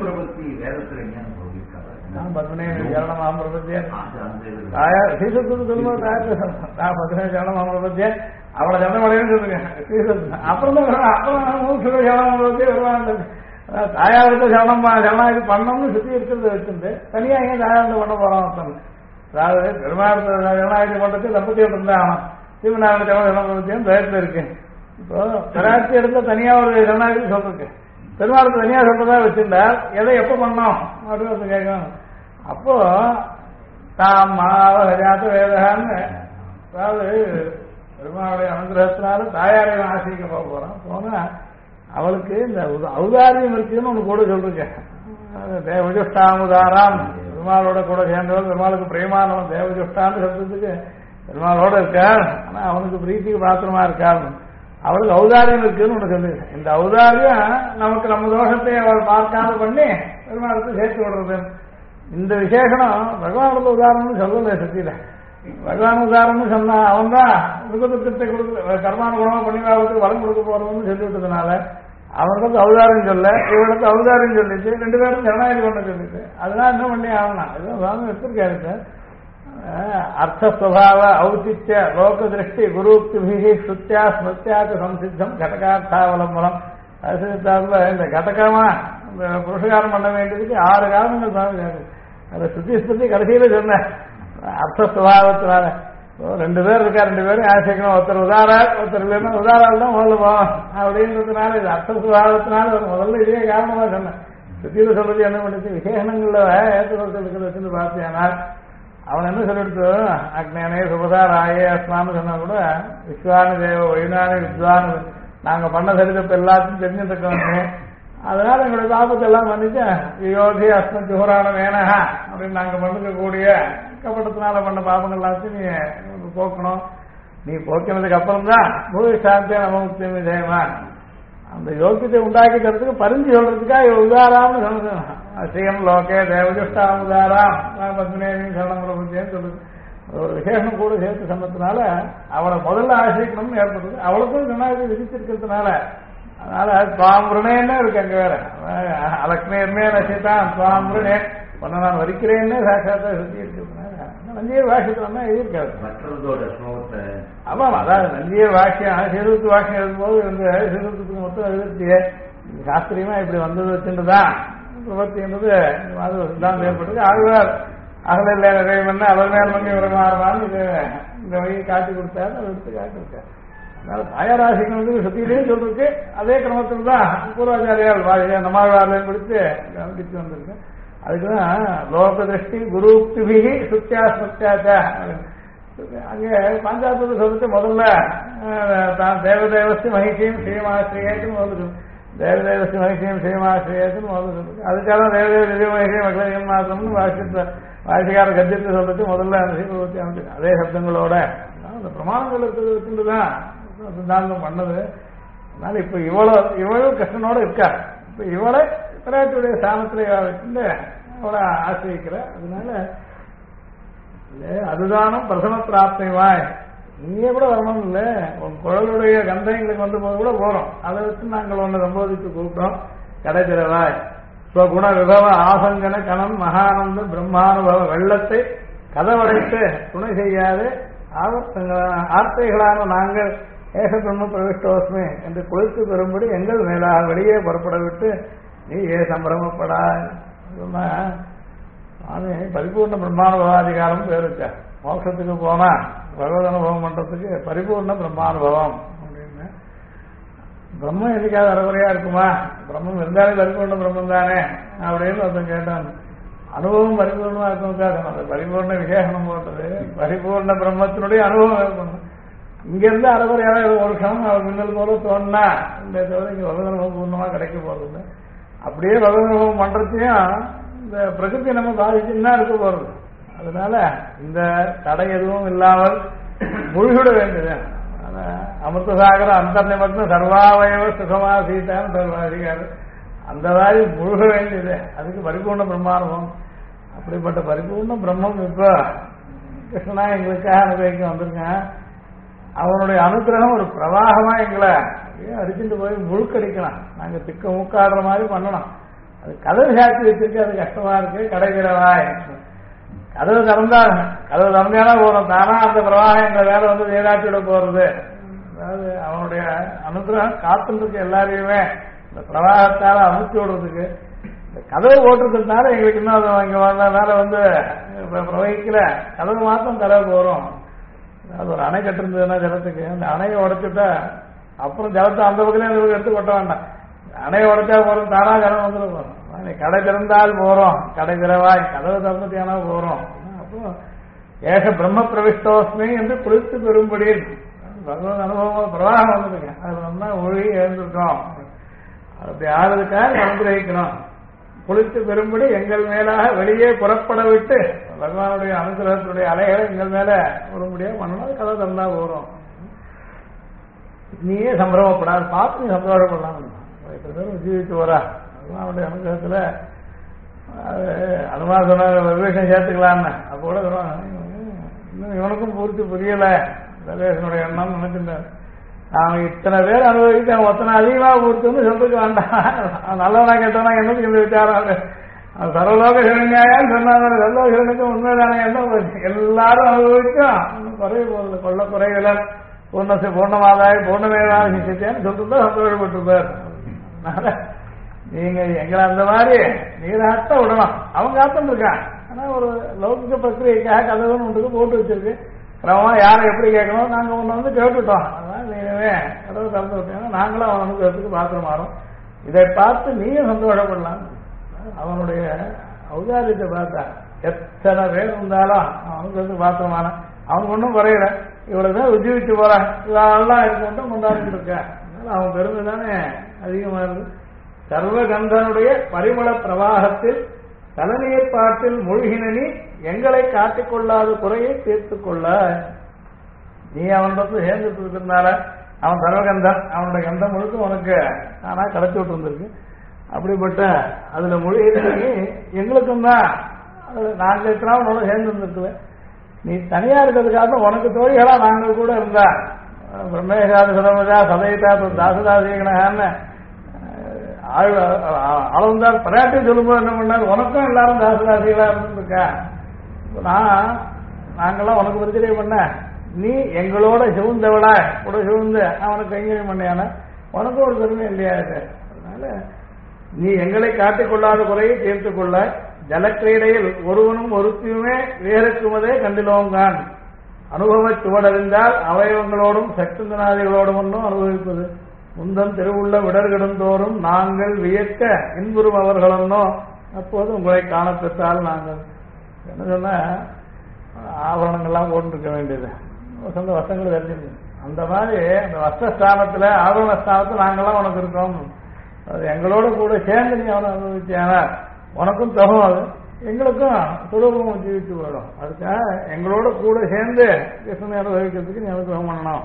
அதாவது பதினேழு சரணம் ஆம்பிரபத்தியன் சீசத்துன்னு சொல்லும்போது நான் 17 சரணம் ஆம்பிரபத்தியன் அவளை சரணமடைன்னு சொல்லுங்க. அப்புறம் தான் அப்புறம் சரணம் வருவாங்க. தாயாருக்கு சரணாகி பண்ணணும்னு சுத்தி இருக்கிறத வச்சுட்டு தனியா ஏன் தாயாரத்தை பண்ண போறோம். அதாவது பெருமாள் சரணாகி பண்றது தம்பத்தியம் இருந்தா ஆகணும். சிவநாராயண சரணபத்தியம் தயத்துல இருக்கு. இப்போ கராச்சி இடத்துல தனியா ஒரு சரணாகி சொல்றேன், பெருமாளுக்கு தனியா சொல்றதா வச்சிருந்தா எதை எப்ப பண்ணோம் அப்படின்னு கேட்கணும். அப்போ தாம் மாவகாத்த வேதான்னு அதாவது பெருமாளுடைய அனுகிரகத்தினால தாயாரை ஆசிரிக்க போறோம். போனா அவளுக்கு இந்த ஔதாரியம் இருக்குன்னு ஒண்ணு கூட சொல்றீங்க. தேவஜுஷ்டாமுதாராம் பெருமாளோட கூட சேர்ந்தவள் பெருமாளுக்கு பிரேமானவன் தேவஜுஷ்டான்னு சொல்றதுக்கு பெருமாளோட இருக்காள். ஆனா அவனுக்கு பிரீத்திக்கு பாத்திரமா இருக்காள். அவளுக்கு ஔதாரியம் இருக்குன்னு ஒண்ணு சொல்லுங்க. இந்த ஔதாரியம் நமக்கு நம்ம தோஷத்தை அவள் பார்க்காத பண்ணி பெருமாளுக்கு சேர்த்து விடுறது. இந்த விசேஷனம் பகவானுக்கு உதாரணம்னு சொல்லல சத்தியில. பகவான் உதாரணம்னு சொன்னா அவன் தான் சுகதுக்கத்தை கொடுக்க கர்மான குணமா பண்ணிவாவுக்கு வரம் கொடுக்க போறோம்னு சொல்லிவிட்டதுனால அவனுக்கு ஔதாரியம் சொல்ல, இவனுக்கு ஔதாரியம் சொல்லிச்சு, 2 பேரும் ஜனநாயகம் பண்ண சொல்லிட்டு அதெல்லாம் என்ன பண்ணி ஆகணும். இதுதான் எடுத்திருக்காரு. அர்த்தஸ்வபாவ ஔச்சித்ய லோக திருஷ்டி குருக்திபிகி ஸ்ருத்யா ஸ்மிருத்யாக்கு சம்சித்தம் கடகார்த்தாவலம்பலம் அசித்தாப்புல இந்த கடகமா இந்த புருஷகாரம் பண்ண வேண்டியதுக்கு 6 காரணங்கள் தான். அதை சுத்தி ஸ்மிருதி கடைசியில சொன்ன அர்த்தஸ்வபாவத்தினால 2 பேர் இருக்கா, 2 பேரும் ஆசைக்கணும். ஒருத்தர் உதாரார், ஒருத்தர் இல்லைன்னா உதாரால் தான் முதல்ல போவோம் அப்படின்றதுனால இது அர்த்தஸ்வபாவத்தினால முதல்ல இதே காரணமா சொன்னேன். சுத்தியில சொல்றது என்ன பண்ணுச்சு, விசேஷங்கள்ல ஏற்றுக்கொள்றது வச்சுன்னு பார்த்தேனால் அவன் என்ன சொல்லிடுத்து அக்னேனே சுபதா ராயே அஸ்மான்னு சொன்னா கூட விஸ்வானு தேவ ஒயினானு வித்வானு நாங்க பண்ண சரிதப்ப எல்லாத்தையும் தெரிஞ்சுட்டு இருக்கோம். அதனால எங்களுடைய பாபத்தை எல்லாம் பண்ணிட்டு யோகி அஸ்மத் ஜோரான வேணா அப்படின்னு நாங்க பண்ணிக்கக்கூடிய கப்பட்டத்தினால பண்ண பாபங்கள் எல்லாத்தையும் நீ போக்கணும். நீ போக்கினதுக்கு அப்புறம் தான் பூமி சாந்தியா நம்ம முக்கியம் விஜயமா அந்த யோக்கியத்தை உண்டாக்கி தரத்துக்கு பரிஞ்சு சொல்றதுக்காக உதாராம்னு சொல்லுது. ஸ்ரீயம் லோகே தேவஜுஷ்டாம் உதாராம் பத்மினேவின் சரணம் சொல்லுது. ஒரு விசேஷம் கூட சேர்த்து சொன்னதுனால அவளை முதல்ல ஆசிரியக்கணும்னு ஏற்படுது. அவளுக்கும் ஜனாதிபதி விதிச்சிருக்கிறதுனால அதனால சுவாமிருணேன்னு இருக்கு. அங்க வேற அலக்னேர்மே ரசிதான் சுவாமிருணே பண்ண நான் வரிக்கிறேன்னு சாட்சாத்தா சுத்தி இருக்கிறதுனால நந்தியர் வாக்கியத்துல எழுதியிருக்காரு. மற்றதோட ஸ்லோகத்தை ஆமாம், அதாவது நந்தியர் வாக்கியம் சீர்திருத்த வாக்கியம் எழுதும்போது இந்த சீர்திருத்தத்துக்கு மொத்தம் எழுதிருச்சு. சாஸ்திரியமா இப்படி வந்தது வச்சுட்டுதான் பிரபத்தின்றது சித்தாந்தம் ஏற்பட்டது. ஆழ்வார் அகல இல்லை நிறைய பண்ண அவர் மேல் மங்கி விரமாறுவான்னு இந்த வழியை காட்டி கொடுத்தாரு. அதை எடுத்து காட்டி கொடுத்தாரு. அதனால தாயாராசிகள் வந்து சுத்தியிலையும் சொல்லிருக்கு. அதே கிரமத்தில் தான் பூர்வாச்சாரியால் நம்மாழ்வாரிலையும் கொடுத்து கவனிச்சு வந்திருக்கு. அதுக்குதான் லோக திருஷ்டி குருப்திபிகி சுத்தியா சுத்தியாச்ச. அங்கே பாஞ்சாபத்தை சொல்லிட்டு முதல்ல தான் தேவதேவஸ்தி மகிழ்ச்சியும் ஸ்ரீமாஸ்ரீயேன்னு முதல்ல தேவதேவஸ்தி மகிழ்ச்சியும் ஸ்ரீமாஸ்ரீயேன்னு முதல்ல சொல்லிருக்கு. அதுக்காக தேவதேவ திவ்ய மகிழ்ச்சியும் மக்களின் மாத்திரம்னு வாசிக்கார கத்தியத்தை சொல்லிட்டு முதல்ல அந்த ஸ்ரீபூர்த்தி அமைச்சு அதே சப்தங்களோட அந்த பிரமாணங்கள் இருக்கிறது வச்சுட்டுதான் சித்தாந்தம் பண்ணது. அதனால இப்ப இவ்வளவு கிருஷ்ணனோட இருக்கா. இப்ப இவளை பிராட்டியுடைய ஸ்தானத்துல வச்சுட்டு அவளை ஆசிரியிக்கிற. அதனால அதுதானும் பிரசம பிராப்திவாய் நீயே கூட வரணும் இல்ல. உன் குழலுடைய கந்தம் எங்களுக்கு வந்த போது கூட போறோம். அதை வச்சு நாங்கள் ஒன்னு சம்போதித்து கூப்பிட்டோம். கடைச்சிறவாய் ஸ்வகுண விபவ ஆசங்கன கணம் மகானந்த பிரம்மானுபவ வெள்ளத்தை கதவடைத்து துணை செய்யாது ஆர்த்தைகளான நாங்கள் ஏகத்தொன்னு பிரவிஷ்டோஸ்மே என்று குளித்து பெறும்படி எங்கள் மேலாக வெளியே புறப்பட விட்டு நீ ஏ சம்பிரமப்படா. நானே பரிபூர்ண பிரம்மானுபவாதிகாரம் பேர் வச்சா. மோட்சத்துக்கு போனா பகவத் அனுபவம் பண்றதுக்கு பரிபூர்ண பிரம்மானுபவம் அப்படின்னு. பிரம்மம் எதுக்காக அறகுறையா இருக்குமா? பிரம்மம் இருந்தாலே பரிபூர்ண பிரம்மம் தானே அப்படின்னு ஒருத்தன் கேட்டான். அனுபவம் பரிபூர்ணமா இருக்கணுக்காக அந்த பரிபூர்ண விசேஷனம் போட்டது பரிபூர்ண பிரம்மத்தினுடைய அனுபவம் இருக்கணும். இங்க இருந்து அறகுறையாக ஒரு க்ஷணம் அவர் மின்னல் போல தோணுனா இந்த தவிர இங்க பகவத் அனுபவம் பூர்ணமா கிடைக்க போறது. அப்படியே பகவத் அனுபவம் பண்றதையும் இந்த பிரகிருதி நம்ம பாதிச்சுன்னா இருக்க போறது. அதனால இந்த தடை எதுவும் இல்லாமல் முழுகிட வேண்டியது. அமிர்தசாகர அந்தர்நிமக்ன சர்வாவயவ சுகமா சீதான்னு சர்வாதிகாரு அந்த மாதிரி முழுக வேண்டியது. அதுக்கு பரிபூர்ண பிரம்மானுபவம். அப்படிப்பட்ட பரிபூர்ண பிரம்மம் இப்ப கிருஷ்ணனா எங்களுக்காக அனுபவிக்க வந்திருக்கேன். அவனுடைய அனுகிரகம் ஒரு பிரவாகமா எங்களை அடிச்சுட்டு போய் முழுக்கடிக்கலாம். நாங்க திக்க மூக்காடுற மாதிரி பண்ணணும். அது கதவு சாட்சி வச்சிருக்கு. அது கஷ்டமா இருக்கு. கடைகிறவாய் கதவு திறந்தானா போறோம். தானா அந்த பிரவாகம் எங்க வேலை வந்து வேதாட்சியோட போறது. அதாவது அவனுடைய அனுகிரகம் காத்துருக்கு எல்லாரையுமே இந்த பிரவாகத்தால அமுச்சு விடுறதுக்கு. இந்த கதவு போட்டுறதுனால எங்களுக்கு இன்னும் இங்க வந்ததுனால வந்து பிரவகிக்கல. கதவு மாத்திரம் கதவு போறோம். அது ஒரு அணை கட்டிருந்ததுன்னா ஜலத்துக்கு அந்த அணையை உடைச்சுட்டா அப்புறம் ஜலத்தை அந்த பக்கத்துல இந்த எடுத்து கொட்ட வேண்டாம். அணையை உடைச்சா போறோம். தானா ஜலம் வந்துடும் போறோம். கடை திறந்தால் போறோம். கடை திறவாய் கதவு திறந்துட்டியானா போறோம். அப்போ ஏக பிரம்ம பிரவிஷ்டோஸ்மி என்று குளித்து பெறும்படி பகவத் அனுபவம் பிரவாகம் வந்துருங்க. அது நம்ம ஒழுகி எழுந்திருக்கோம். அப்படி ஆறுதுக்காக அனுகிரகிக்கணும். குளித்து பெறும்படி எங்கள் மேலாக வெளியே புறப்பட விட்டு பகவானுடைய அனுகிரகத்துடைய அலைகளை எங்கள் மேல வரும்படியா பண்ணணும். கதை தந்தா போறோம். நீயே சம்பிரமப்படாது. பார்த்து நீ சம்பிரமப்படலாம். இத்தனை பேரும் ஜீவித்து வரா பகவானுடைய அனுகிரகத்துல அனுமா சொன்ன விவேகம் சேர்த்துக்கலான்னு அப்போ கூட இன்னும் இவனுக்கும் பூர்த்தி புரியல. சர்வேசனுடைய எண்ணம் நினைச்சிருந்தார். அவன் இத்தனை பேர் அனுபவித்து அவன் ஒத்தனை அதிகமா பூர்த்தின்னு சொல்றதுக்கு வேண்டாம். நல்லவனா கேட்டவனா என்னதுக்கு இந்த விசாரம்? சர்வலோக சிவன்யாயான்னு சொன்னாங்க. சர்வலோக சிவனுக்கும் உண்மைதானே என்ன எல்லாரும் அனுபவிக்கும் குறைய போகுது. கொள்ள குறைகளை பூர்ணமாதாய் பூர்ணமேதாய் சித்தேன்னு சொல்லிட்டு சந்தோஷப்பட்டிருப்பார். நீங்க எங்களை அந்த மாதிரி நீராட்ட விடணும். அவங்க காத்துட்டு இருக்கான். ஆனா ஒரு லௌகிக பிரக்கிரிக்காக கதவுன்னு ஒன்றுக்கு போட்டு வச்சிருக்கு. கிரமமா யாரை எப்படி கேட்கணும் நாங்க ஒண்ணு வந்து கேட்டுட்டோம். அதான் நீவே கதவு திறந்து விட்டீங்கன்னா நாங்களும் அவன் அனுபவத்துக்கு பாத்திரம் மாறும். இதை பார்த்து நீயும் சந்தோஷப்படலாம். அவனுடைய ஔதாரியத்தை பார்த்தா எத்தனை பேர் இருந்தாலும் அவன் அனுபவத்துக்கு பாத்திரமான அவங்க ஒன்றும் குறையல. இவ்வளவுதான் உஜ்ஜீவிச்சு போறான். இதெல்லாம் இருக்கட்டும் கொண்டாடிட்டு இருக்கேன். அதனால அவன் பெருமை தானே அதிகமா இருக்கு. சர்வகந்தனுடைய பரிமள பிரவாகத்தில் தலைநீர் பாட்டில் மூழ்கினி எங்களை காட்டிக்கொள்ளாத குறையை தீர்த்துக் கொள்ள. நீ அவனிடத்துல சேர்ந்துட்டு இருக்கிறதுனால அவன் சர்வகந்தன். அவனுடைய கந்தம் முழுக்க உனக்கு ஆனா கடைச்சி விட்டு வந்திருக்கு. அப்படிப்பட்ட அதுல மூழ்கினி எங்களுக்கும் தான் நாங்கள் எத்தனாவது சேர்ந்து இருந்திருக்குது. நீ தனியா இருக்கிறதுக்காக உனக்கு தோழிகளா நாங்கள் கூட இருந்தா பிரம்மேகாத சுரமஜா சதைதா தாசதாசீகனான்னு அளவுந்தால் பராட்டி சொல்லும்போது என்ன பண்ணார்? உனக்கும் எல்லாரும் தாசதாசிகளா இருந்துருக்கா. நான் நாங்கெல்லாம் உனக்கு பிரச்சனை பண்ண, நீ எங்களோட சிவந்தவளா கூட சிவந்து அவனுக்கு கைங்கரியம் பண்ணியான உனக்கும் ஒரு பெருமை இல்லையா இது? அதனால நீ எங்களை காட்டிக்கொள்ளாத குறையை தீர்த்து கொள்ள, ஜலக்கிரீடையில் ஒருவனும் ஒருத்தியுமே வேறுக்குமதே கண்டிலோங்கான். அனுபவ சுவடறிந்தால் அவயவங்களோடும் சக்திநாதிகளோடும் ஒன்றும் அனுபவிப்பது. முந்தம் திருவுள்ள விடர்கிடந்தோறும் நாங்கள் வியக்க இன்புறும் அவர்களோ அப்போது உங்களை காணப்பெற்றால் நாங்கள் என்ன சொன்ன ஆபரணங்கள்லாம் போட்டுருக்க வேண்டியது, சொந்த வசங்கள் தெரிஞ்சு அந்த மாதிரி அந்த வஸ்திரஸ்தானத்துல ஆபரண ஸ்தானத்தில் நாங்கள்லாம் உனக்கு இருக்கோம். அது எங்களோட கூட சேர்ந்து நீ அவனை அனுபவிச்சியானா உனக்கும் தகும், அது எங்களுக்கும் சுலபமும் ஜீவித்து போயிடும். அதுக்காக எங்களோட கூட சேர்ந்து கிருஷ்ணனை அனுபவிக்கிறதுக்கு நீ அனுகிரகம் பண்ணணும்.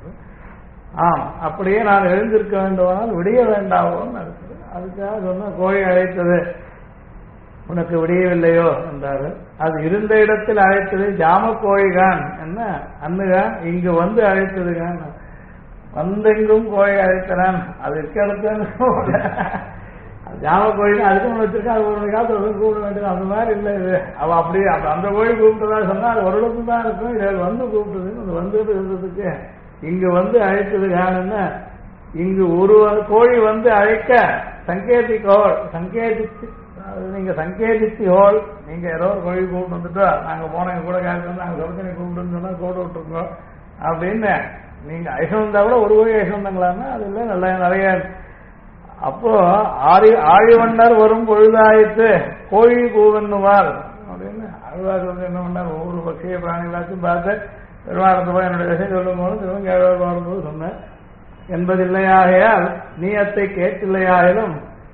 அப்படியே நான் எழுந்திருக்க வேண்டுமானால் விடிய வேண்டாவோன்னு இருக்குது. அதுக்காக சொன்ன கோழி அழைத்தது உனக்கு விடியவில்லையோ என்றாரு. அது இருந்த இடத்தில் அழைத்தது ஜாம கோழிகான் என்ன அன்னுகான், இங்கு வந்து அழைத்ததுகான். வந்தெங்கும் கோழி அழைக்கிறான், அது இருக்க இடத்துல ஜாம கோழி அதுக்கு ஒன்று வச்சிருக்கா, அது ஒரு காலத்துல கூப்பிட வேண்டியது அந்த மாதிரி இல்லை இது. அவ அப்படியே அந்த கோழி கூப்பிட்டதா சொன்னா அது ஒரு இடத்துல தான் இருக்கும், இதில் வந்து கூப்பிட்டது வந்து இருந்ததுக்கு இங்கு வந்து அழைத்ததுகான்னு. இங்கு ஒரு கோழி வந்து அழைக்க சங்கேதிக்கோள், சங்கேதிச்சு நீங்க சங்கேதிச்சு ஹோல், நீங்க ஏதோ ஒரு கோழி கூப்பிட்டு வந்துட்டோ நாங்க போனவங்க கூட கேட்கணும், நாங்க சொர்க்கனை கூப்பிட்டுன்னு சொன்னா கூட விட்டுருக்கோம் அப்படின்னு நீங்க ஐசந்தா கூட ஒரு கோழி ஐசந்தாங்களான்னா அது இல்லை நல்ல நிறைய. அப்போ ஆழிவண்ணர் வரும் பொழுதாயிட்டு கோழி கூவன்னுவார் அப்படின்னு ஆழ்வார் வந்து என்ன பண்ணார், ஒவ்வொரு பட்சிய பிராணிகளாச்சும் பார்த்து பெருமாளத்து போய் என்னுடைய விஷயம் சொல்லும் போது திரும்ப கேழ்வார் பாடும்போது சொன்னேன் என்பதில்லையாகையால் நீயத்தை கேட்டில்லையாயிலும்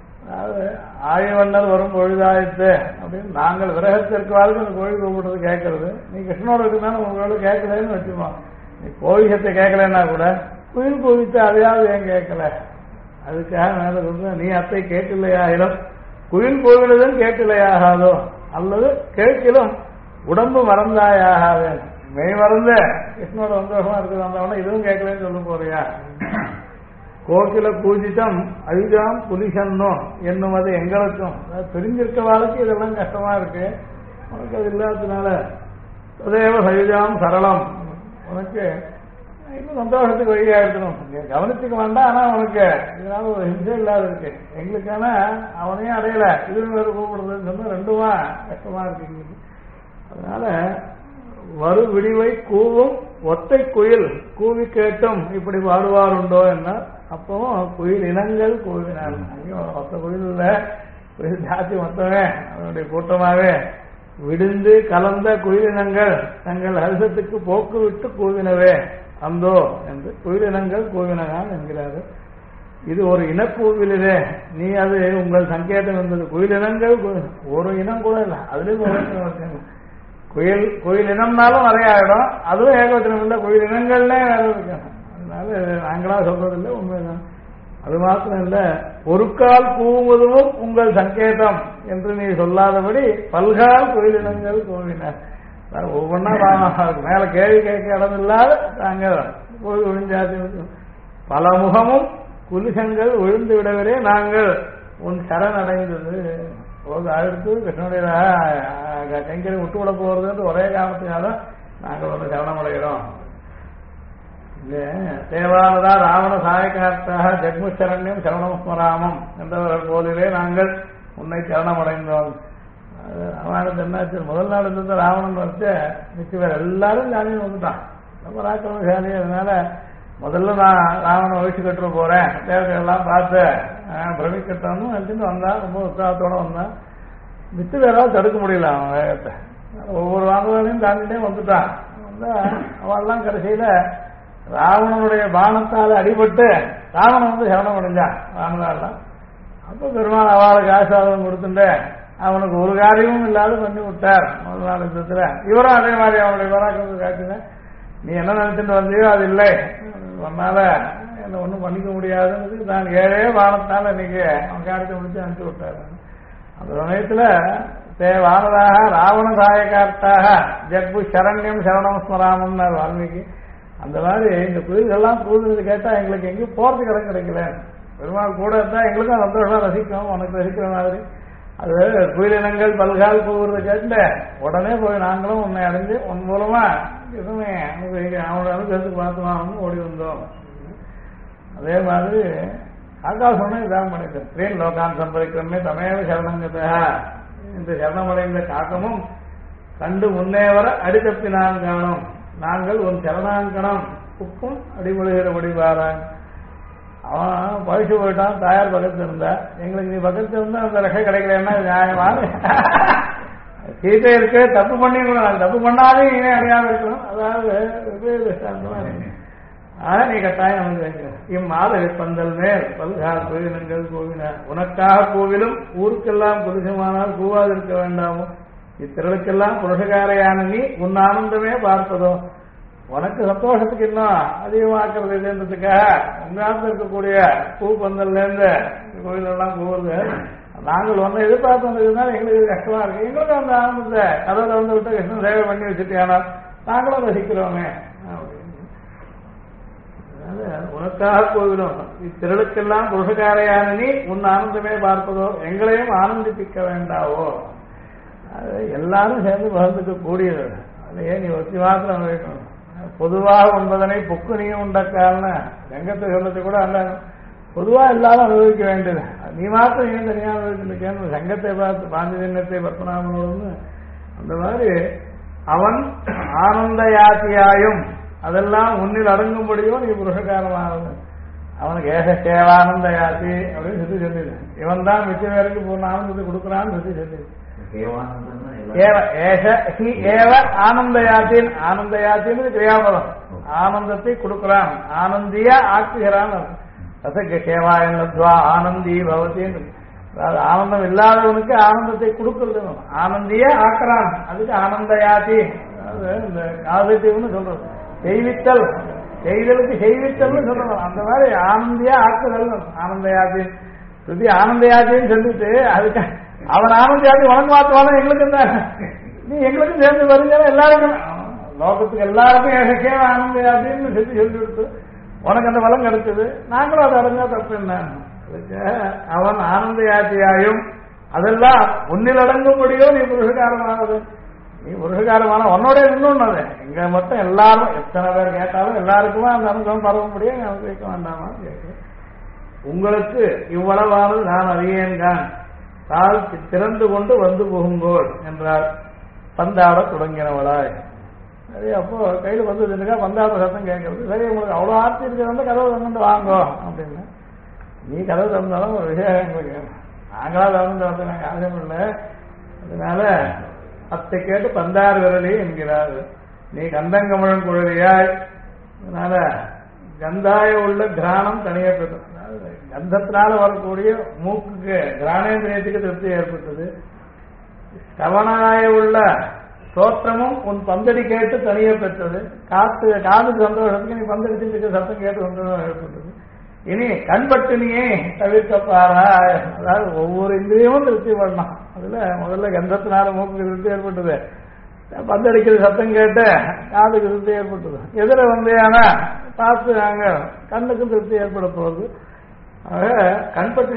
ஆழிவண்ணர் வரும் பொழுதாயிட்டு அப்படின்னு நாங்கள் விரகத்திற்கு வாழ்க்கை அந்த கோழி கூப்பிடுறது கேட்கறது. நீ கிருஷ்ணனோட இருக்குனாலும் உங்களோட கேட்கலன்னு வச்சுப்போம். நீ கோழிசத்தை கேட்கலன்னா கூட குயில் கோவித்து அதையாவது ஏன் கேட்கல, அதுக்காக மேல சொல்ற நீ அத்தை கேட்டில்லையாயிலும் குயில் கோவிலுதும் கேட்டில்லையாகாதோ அல்லது கேட்கிலும் உடம்பு மறந்தாயாகாது. மெய் மறந்த கிருஷ்ணனோட சந்தோஷமா இருக்குது வந்தவன இதுவும் கேட்கலன்னு சொல்ல போறியா? கோகில பூஜிதம் அயுஜாம் புலிசன்னோ என்னும் எங்களுக்கும் தெரிஞ்சிருக்க வாழ்க்கை இதெல்லாம் கஷ்டமா இருக்கு, உனக்கு அது இல்லாததுனால அதேவ சயுஜாம் சரளம் உனக்கு இன்னும் சந்தோஷத்துக்கு வழியா இருக்கணும், கவனிச்சுக்க வேண்டாம். ஆனா உனக்கு இதனால ஒரு ஹிம்சை இல்லாத இருக்கு எங்களுக்கான அவனையும் அடையல இது வேறு கூப்பிடுறதுன்னு சொன்னா ரெண்டுமா கஷ்டமா இருக்கு. அதனால வரு விடிவை கூவும் ஒத்தை குயில் கூவி கேட்டும் இப்படி பாடுவார் உண்டோ என்ன. அப்பவும் குயில் இனங்கள் கூவினார். மொத்த குயில் இல்ல, குயில் ஜாதி மொத்தமே அதனுடைய கூட்டமாவே விடுந்து கலந்த குயிலினங்கள் தங்கள் ஹரிசத்துக்கு போக்கு விட்டு கூவினவே அந்தோ என்று குயிலினங்கள் கூவினகான் என்கிறாரு. இது ஒரு இனக்கூவிலே நீ அது உங்கள் சங்கேதம் என்பது குயிலினங்கள் ஒரு இனம் கூட இல்லை, அதுலயும் குயில் இனம்னாலும் நிறைய ஆயிடும், அதுவும் ஏகவச்சனம் இல்லை, குயில் இனங்கள்னே வேற இருக்கணும். அதனால நாங்களா சொல்றதில்லை, உண்மைதான். அது மாத்திரம் இல்ல, ஒரு கால் கூவுவதும் உங்கள் சங்கேதம் என்று நீ சொல்லாதபடி பல்கால் குயில் இனங்கள் கூவின. ஒவ்வொன்னா மேல கேள்வி கேட்க இடம் இல்லாத நாங்க கோவில் ஒழிஞ்சாதி பல முகமும் குலிசங்கள் ஒழிந்து விடவரே நாங்கள் உன் சரண் அடைந்தது. அடுத்து கிருஷ்ணனுடைய கைங்கரை விட்டு விட போறது ஒரே காரணத்தினால நாங்கள் ஒரு சரணம் அடைகிறோம். தேவானதா ராவண சாயக்கார்த்தாக ஜெக்முச்சரண்யம் சரணமஸ்மராமம் என்றவர்கள் போலிலே நாங்கள் உன்னை சரணம் அடைந்தோம். ராமாயணத்தை என்னாச்சு, முதல் நாள் இருந்த ராவணன் வச்சு மிச்சம் வேற எல்லாரும் ஜாலியும் வந்துட்டான், ரொம்ப ராக்கிரமசாலி. அதனால முதல்ல நான் ராவணன் வயசு கட்டுற போறேன் தேவர்கள் எல்லாம் பார்த்து பிரமிக்கட்டணும் நினைச்சுட்டு வந்தான், ரொம்ப உற்சாகத்தோட வந்தான். மிச்சம் வேறாவது தடுக்க முடியல அவன் வேகத்தை, ஒவ்வொரு வாங்குவதையும் தாண்டிட்டே வந்துட்டான். வந்தா அவெல்லாம் கடைசியில ராவணனுடைய பானத்தால் அடிபட்டு ராவணன் வந்து சரணம் அடைஞ்சான் ராமனாலாம். அப்ப பெருமாள் அவளுக்கு ஆசீர்வாதம் கொடுத்துட்டு அவனுக்கு ஒரு காரியமும் இல்லாத பண்ணி விட்டார் முதல் நாள் யுத்தத்துல. இவரும் அதே மாதிரி அவனுடைய பராக்கிரமத்தை காட்டின, நீ என்ன நினைச்சுட்டு வந்தியோ அது இல்லை, உன்னால என்ன ஒன்றும் பண்ணிக்க முடியாதுன்னு நான் ஏழே வானத்தால் இன்னைக்கு அவன் காரியத்தை முடிச்சு அனுப்பிச்சு விட்டாரு. அந்த சமயத்துல வானதாக ராவண சாயக்கார்த்தாக ஜக்பு சரண்யம் சரணமஸ்மராமன் வால்மீகி. அந்த மாதிரி இந்த குயில்கள்லாம் கூடுதல் கேட்டா எங்களுக்கு எங்கேயும் போறதுக்கு இடம் கிடைக்கல, பெருமாள் கூட இருந்தா எங்களுக்கும் சந்தோஷமா ரசிக்கும், உனக்கு ரசிக்கிற மாதிரி. அது குயிலினங்கள் பல்கால் போகிறத கேட்டு உடனே போய் நாங்களும் உன்னை அடைஞ்சு உன் மூலமா எதுவுமே அவனோட அனுகிரகத்துக்கு பார்த்துவான்னு ஓடி வந்தோம். அதே மாதிரி ஆகாசம்னா இதான் பண்ணிட்டேன். த்ரீன் லோகான் சம்பரிக்கிறமே தமேவ சரணங்கதா, இந்த சரணமடைந்த காக்கமும் கண்டு முன்னே வர அடித்தப்பினான் காணும், நாங்கள் உன் சரணாங்கணம் புக்கும் அடிபடுகிற முடிவாரான். அவன் பழிச்சு போயிட்டான், தாயார் பக்கத்துல இருந்தா, எங்களுக்கு நீ பக்கத்துல இருந்தா அந்த ரெகை கிடைக்கலன்னா நியாயமான சீதை இருக்கு, தப்பு பண்ணி கூட தப்பு பண்ணாலே இனி அடையாம இருக்கணும். அதாவது நீ கட்டாயம் நமக்கு வைக்கிறேன். இம்மாத பந்தல் மேல் பல்கால் கோவிலங்கள் கோவின உனக்காக கோவிலும் ஊருக்கெல்லாம் புருஷமானால் கூவாதிருக்க வேண்டாமோ, இத்திரளுக்கெல்லாம் புருஷகாரையான நீ உன் ஆனந்தமே பார்ப்பதோ, உனக்கு சந்தோஷத்துக்கு இன்னும் அதிகமாக்குறது இல்லைன்றதுக்காக உங்காலத்தில் இருக்கக்கூடிய பூ பந்தல்ல இருந்து கோயிலெல்லாம் போகுது. நாங்கள் ஒன்றை எதிர்பார்த்து வந்ததுனால எங்களுக்கு கஷ்டமா இருக்கு. எங்களுக்கு அந்த ஆனந்தத்தை கதவுல வந்து விட்டு கிருஷ்ணன் சேவை பண்ணி வச்சுட்டேனா நாங்களும் ரசிக்கிறோமே அப்படின்னு. உனக்காக கோவிலும் இத்திரளுக்கெல்லாம் புருஷகாரையான நீ உன் ஆனந்தமே பார்ப்பதோ, எங்களையும் ஆனந்திப்பிக்க வேண்டாவோ. அது எல்லாரும் சேர்ந்து பகிர்ந்துக்க கூடியது. அது ஏன் நீ ஒத்தி மாத்திரம் வைக்கணும். பொதுவாக உண்பதனை பொக்குனியும் உண்டக்கால்னு ரங்கத்தை சொல்லத்தை கூட அல்ல, பொதுவா எல்லாரும் அனுபவிக்க வேண்டியது. நீ மாத்திரம் ஏன் தனியாக அனுபவிச்சுருக்கேன்னு சங்கத்தை பார்த்து பாஞ்சஜன்யத்தை பத்மநாபனோடு அந்த மாதிரி அவன் ஆனந்த யாத்தியாயும் அதெல்லாம் உன்னில் அடங்கும்படியோ நீ புருஷகாரமானது. அவனுக்கு ஏக சேவானந்த யாத்தி அப்படின்னு சொல்லி சொல்லிடு. இவன் தான் மிச்ச பேருக்கு பூர்ண ஆனந்தத்தை கொடுக்குறான்னு சொல்லி சொல்லிடு. ஆனந்தயாத்தின் ஆனந்தயாத்தின் கிரியாபதம் ஆனந்தத்தை கொடுக்கிறான், ஆனந்திய ஆக்குகிறான். சேவா என்னத்வா ஆனந்தி பவத்தின், அதாவது ஆனந்தம் இல்லாதவனுக்கு ஆனந்தத்தை கொடுக்கிறது, ஆனந்திய ஆக்குறான். அதுக்கு ஆனந்தயாத்தி, அதாவது இந்த ஆதித்யம்னு சொல்றது செய்வித்தல், செய்தலுக்கு செய்வித்தல்னு சொல்றது. அந்த மாதிரி ஆனந்தியா ஆக்குதல் ஆனந்தயாத்தின். சுத்தி ஆனந்தயாத்தின்னு சொல்லிட்டு அதுக்கு அவன் ஆனந்தியாத்தி உனக்கு மாத்துவான எங்களுக்கு என்ன, நீ எங்களுக்கும் சேர்ந்து வருங்க எல்லாருக்கும் லோகத்துக்கு எல்லாருக்கும் ஏகக்கே ஆனந்தயாத்தின்னு சொல்லி கொடுத்து உனக்கு அந்த பலம் கிடைச்சது, நாங்களும் அதை அடைஞ்சா தப்பு என்ன. அதுக்கு அவன் ஆனந்தயாத்தியாயும் அதெல்லாம் உன்னில் அடங்கும்படியோ நீ புருஷகாரமானது. நீ புருஷகாரமான உன்னோட இன்னொன்னு அது எங்க மட்டும் எல்லாரும் எத்தனை பேர் கேட்டாலும் எல்லாருக்குமே அந்த அனுபவம் பரவ முடியும். எனக்கு கேட்க வேண்டாமா கேட்க. உங்களுக்கு இவ்வளவானது நான் அறியேன்கான், தாள் திறந்து கொண்டு வந்து போகுங்கோள் என்றால் பந்தாட தொடங்கினவளாய். சரி, அப்போ கையில் வந்து இருக்கா பந்தாட சத்தம் கேட்கறது. சரி, உங்களுக்கு அவ்வளோ ஆர்த்தி இருக்கிறது கதவை திறந்து வாங்கோ அப்படின்னு. நீ கதவை திறந்தாலும் ஒரு விஷயம் எங்களுக்கு நாங்களா திறந்து வந்து நாங்கள் ஆசையம் இல்லை. அதனால அத்தை கேட்டு பந்தார் விரலி என்கிறார். நீ கந்தங்கமழன் குழலியாய், அதனால கந்தாய உள்ள கிராணம் தனியே பெற்றது. கந்தத்தினால வரக்கூடிய மூக்குக்கு கிராணேந்திரியத்துக்கு திருப்தி ஏற்பட்டது. கவனாய உள்ள தோற்றமும் உன் பந்தடி கேட்டு தனியே பெற்றது. காதுக்கு சந்தோஷத்துக்கு நீ பந்தடிச்சு சத்தம் கேட்டு சந்தோஷம் ஏற்பட்டது. இனி கண்பட்டினியே தவிர்க்கப்பாரா, அதாவது ஒவ்வொரு இந்திரியமும் திருப்தி பண்ணலாம். அதுல முதல்ல கந்தத்தினால மூக்குக்கு திருப்தி ஏற்பட்டது, பந்தடிக்கிற சத்தம் கேட்டு காதுக்கு திருப்தி ஏற்பட்டது. எதிர வந்து ஆனா பார்த்து நாங்க கண்ணுக்கும் திருப்தி ஏற்பட போகுது. ஆக கண்பட்டி